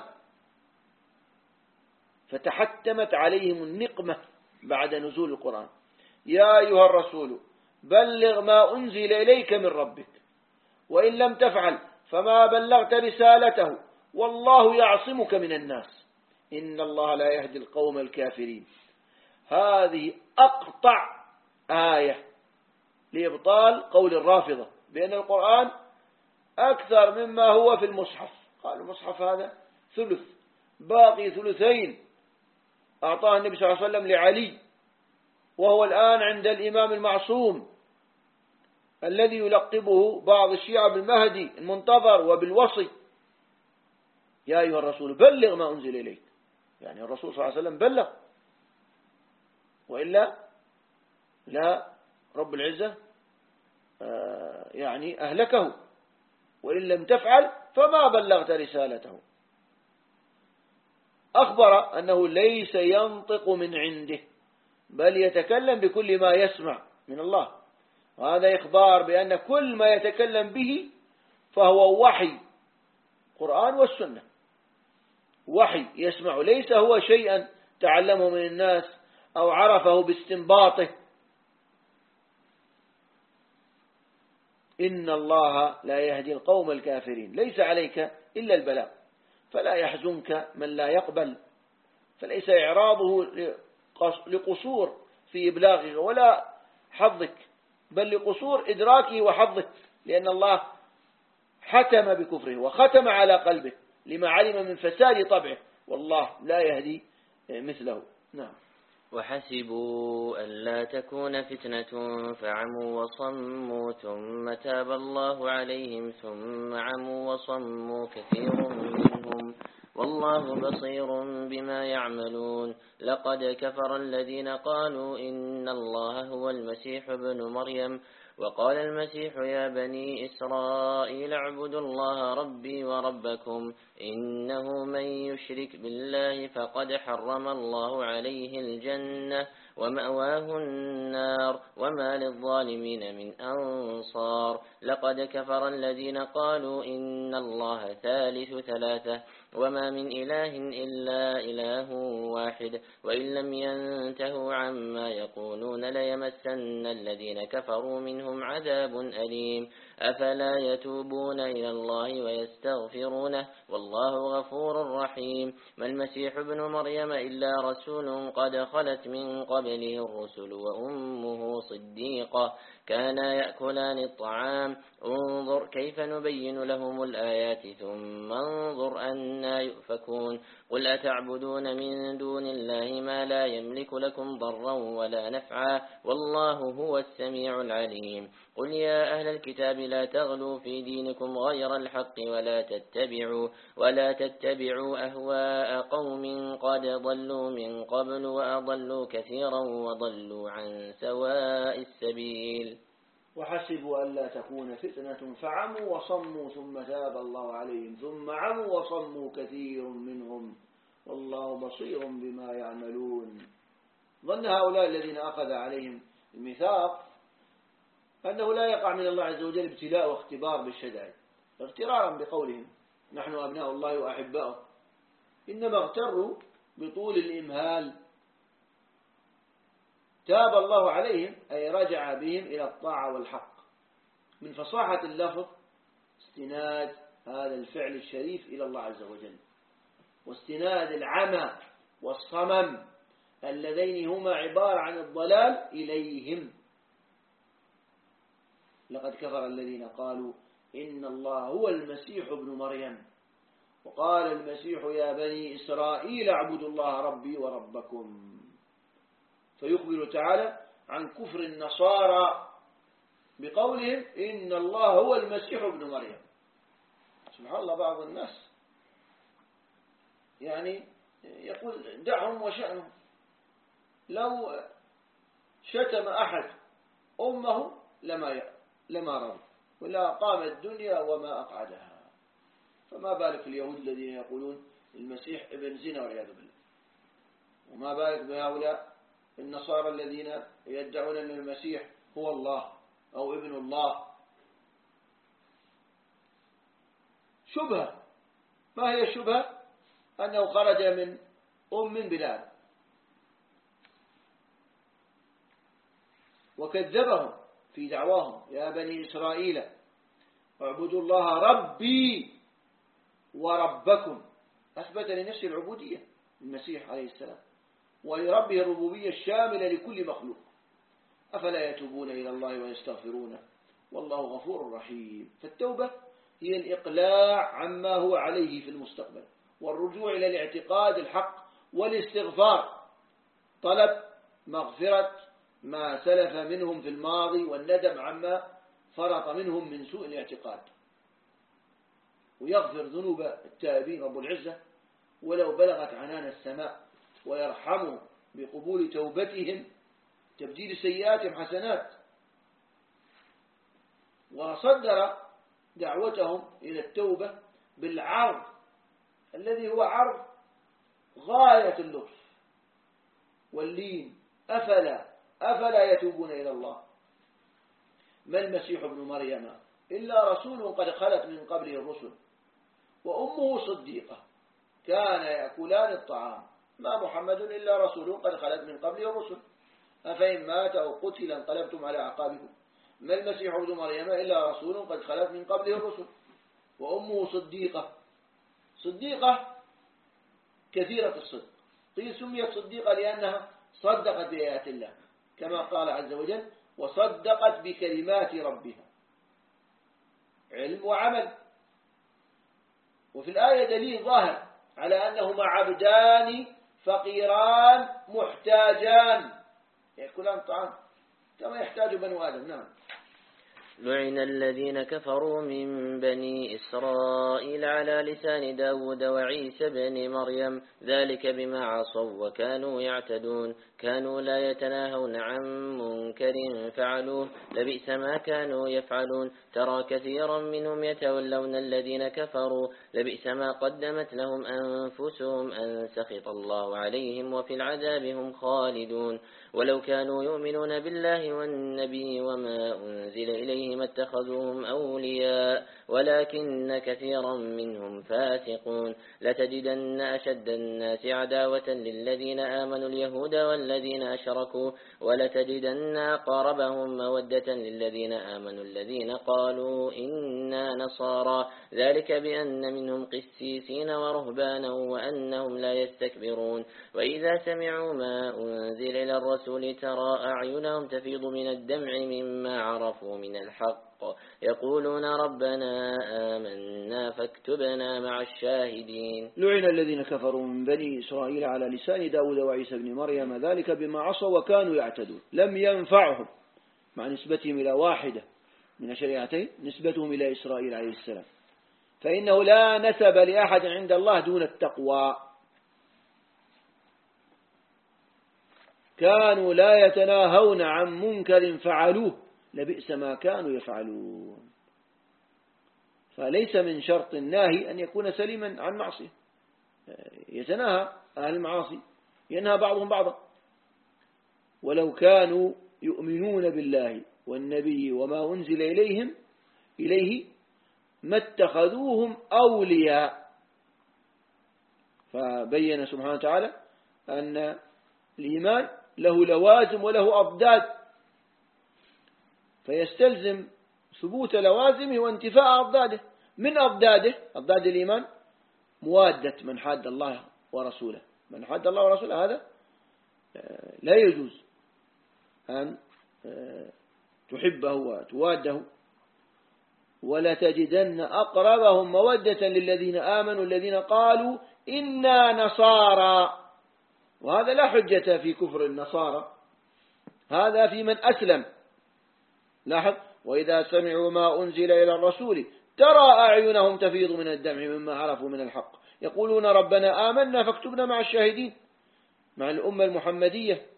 فتحتمت عليهم النقمة بعد نزول القرآن. يا أيها الرسول بلغ ما أنزل إليك من ربك وإن لم تفعل فما بلغت رسالته والله يعصمك من الناس إن الله لا يهدي القوم الكافرين. هذه أقطع آية لإبطال قول الرافضة بأن القرآن أكثر مما هو في المصحف. قال المصحف هذا ثلث، باقي ثلثين أعطاه النبي صلى الله عليه وسلم لعلي، وهو الآن عند الإمام المعصوم الذي يلقبه بعض الشيعة بالمهدي المنتظر وبالوصي. يا أيها الرسول بلغ ما أنزل إليك، يعني الرسول صلى الله عليه وسلم بلغ، وإلا لا رب العزة يعني أهلكه. وإن لم تفعل فما بلغت رسالته. أخبر أنه ليس ينطق من عنده بل يتكلم بكل ما يسمع من الله، وهذا إخبار بأن كل ما يتكلم به فهو وحي، قرآن والسنة، وحي يسمع، ليس هو شيئا تعلمه من الناس أو عرفه باستنباطه. إن الله لا يهدي القوم الكافرين. ليس عليك إلا البلاغ، فلا يحزنك من لا يقبل، فليس إعراضه لقصور في إبلاغه ولا حظك، بل لقصور إدراكه وحظك، لأن الله حتم بكفره وختم على قلبه لما علم من فساد طبعه، والله لا يهدي مثله. نعم. وحسبوا ألا تكون فتنة فعموا وصموا ثم تاب الله عليهم ثم عموا وصموا كثير منهم والله بصير بما يعملون. لقد كفر الذين قالوا إن الله هو المسيح ابن مريم وقال المسيح يا بني إسرائيل اعبدوا الله ربي وربكم إنه من يشرك بالله فقد حرم الله عليه الجنة ومأواه النار وما للظالمين من أنصار. لقد كفر الذين قالوا إن الله ثالث ثلاثة وما من إله إلا إله واحد وإن لم ينتهوا عما يقولون ليمسن الذين كفروا منهم عذاب أليم. أفلا يتوبون إلى الله ويستغفرونه والله غفور رحيم. ما المسيح ابن مريم إلا رسول قد خلت من قبله الرسل وأمه صديقة كانا يأكلان الطعام انظر كيف نبين لهم الآيات ثم انظر أنا يؤفكون. قل أتعبدون من دون الله ما لا يملك لكم ضرا ولا نفعا والله هو السميع العليم. قل يا أهل الكتاب لا تغلوا في دينكم غير الحق ولا تتبعوا أهواء قوم قد ضلوا من قبل وأضلوا كثيرا وضلوا عن سواء السبيل. وحسبوا ألا تكون فتنة فعموا وصموا ثم تاب الله عليهم ثم عموا وصموا كثير منهم والله بصير بما يعملون. ظن هؤلاء الذين أخذ عليهم الميثاق أنه لا يقع من الله عز وجل ابتلاء واختبار بالشدائد اغترارا بقولهم نحن أبناء الله وأحباؤه، إنما اغتروا بطول الإمهال. تاب الله عليهم أي رجع بهم إلى الطاعة والحق. من فصاحة اللفظ استناد هذا الفعل الشريف إلى الله عز وجل، واستناد العمى والصمم اللذين هما عبارة عن الضلال إليهم. لقد كفر الذين قالوا إن الله هو المسيح ابن مريم وقال المسيح يا بني إسرائيل اعبدوا الله ربي وربكم. فيخبر تعالى عن كفر النصارى بقولهم إن الله هو المسيح ابن مريم. سبحان الله، بعض الناس يعني يقول دعهم وشأنهم، لو شتم أحد أمه لما رضي ولا قام الدنيا وما أقعدها، فما بالك اليهود الذين يقولون المسيح ابن زنا والعياذ بالله، وما بالك بهؤلاء النصارى الذين يدعون أن المسيح هو الله أو ابن الله. شبهة. ما هي الشبهة؟ أنه خرج من بلاد وكذبهم في دعواهم يا بني إسرائيل اعبدوا الله ربي وربكم. أثبت لنفسه العبودية المسيح عليه السلام ولربه الربوبية الشاملة لكل مخلوق. أفلا يتوبون إلى الله ويستغفرونه والله غفور رحيم. فالتوبة هي الإقلاع عما هو عليه في المستقبل والرجوع إلى الاعتقاد الحق والاستغفار، طلب مغفرة ما سلف منهم في الماضي والندم عما فرط منهم من سوء الاعتقاد، ويغفر ذنوب التائبين رب العزة ولو بلغت عنان السماء، ويرحموا بقبول توبتهم تبديل سيئاتهم حسنات. وصدر دعوتهم إلى التوبة بالعرض الذي هو عرض غاية اللطف واللين. أفلا يتوبون إلى الله. ما المسيح ابن مريم إلا رسول قد خلت من قبله الرسل وأمه صديقة كان يأكلان الطعام. ما محمد إلا رسول قد خلت من قبله الرسل أفإن مات أو قتل انقلبتم على أعقابكم. ما المسيح ابن مريم إلا رسول قد خلت من قبله الرسل وأمه صديقة كثيرة الصدق. قيل سميت صديقة لأنها صدقت بآيات الله كما قال عز وجل وصدقت بكلمات ربها، علم وعمل. وفي الآية دليل ظاهر على أنهما عبدان فقيران محتاجان يأكلان الطعام كما يحتاج بنو آدم. نعم. لعن الذين كفروا من بني إسرائيل على لسان داود وعيسى بن مريم ذلك بما عصوا وكانوا يعتدون كانوا لا يتناهون عن منكر فعلوه لبئس ما كانوا يفعلون ترى كثيرا منهم يتولون الذين كفروا لبئس ما قدمت لهم أنفسهم أن سخط الله عليهم وفي العذاب هم خالدون ولو كانوا يؤمنون بالله والنبي وما أنزل إليه ربهم اتخذوهم أولياء ولكن كثيرا منهم فاسقون لتجدن أشد الناس عداوة للذين آمنوا اليهود والذين أشركوا ولتجدن أقربهم مودة للذين آمنوا الذين قالوا إنا نصارى ذلك بأن منهم قسيسين ورهبانا وأنهم لا يستكبرون وإذا سمعوا ما أنزل إلى الرسول ترى أعينهم تفيض من الدمع مما عرفوا من الحق يقولون ربنا آمنا فاكتبنا مع الشاهدين. لعن الذين كفروا من بني إسرائيل على لسان داود وعيسى بن مريم ذلك بما عصوا وكانوا يعتدون. لم ينفعهم مع نسبتهم إلى واحدة من الشريعتين نسبتهم إلى إسرائيل عليه السلام، فإنه لا نسب لأحد عند الله دون التقوى. كانوا لا يتناهون عن منكر فعلوه لبئس ما كانوا يفعلون. فليس من شرط الناهي أن يكون سليما عن معصية، يتناهى أهل المعاصي، ينهى بعضهم بعضا. ولو كانوا يؤمنون بالله والنبي وما أنزل إليه ما اتخذوهم أولياء. فبين سبحانه وتعالى أن الإيمان له لوازم وله أضداد، فيستلزم ثبوت لوازمه وانتفاء أضداده. من أضداد الإيمان موادة من حاد الله ورسوله. من حاد الله ورسوله هذا لا يجوز أن تحبه وتواده. ولا تجدن أقربهم مودة للذين آمنوا الذين قالوا إنا نصارى. وهذا لا حجة في كفر النصارى، هذا في من أسلم. لاحظ: وإذا سمعوا ما أنزل إلى الرسول ترى أعينهم تفيض من الدمع مما عرفوا من الحق يقولون ربنا آمنا فاكتبنا مع الشاهدين، مع الأمة المحمدية.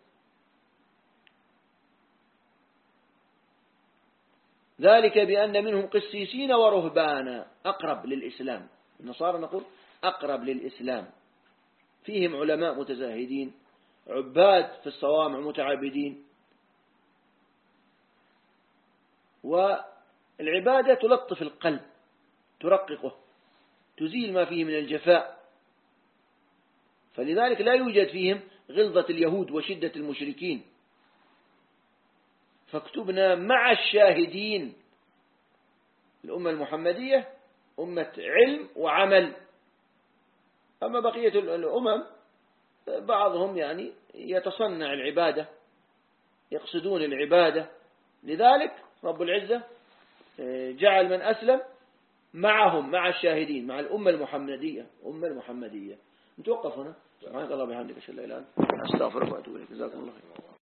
ذلك بأن منهم قسيسين ورهبانا، أقرب للإسلام. النصارى نقول أقرب للإسلام، فيهم علماء متزاهدين، عباد في الصوامع متعابدين. والعبادة تلطف القلب، ترققه، تزيل ما فيه من الجفاء. فلذلك لا يوجد فيهم غلظة اليهود وشدة المشركين. فاكتبنا مع الشاهدين. الأمة المحمدية أمة علم وعمل. أما بقية الأمم بعضهم يعني يتصنع العبادة، يقصدون العبادة. لذلك رب العزة جعل من أسلم معهم، مع الشاهدين، مع الأمة المحمدية. نتوقف هنا. سبحانك اللهم وبحمدك أشهد أن لا إله إلا أنت أستغفرك وأتوب إليك. جزاكم الله خيرا.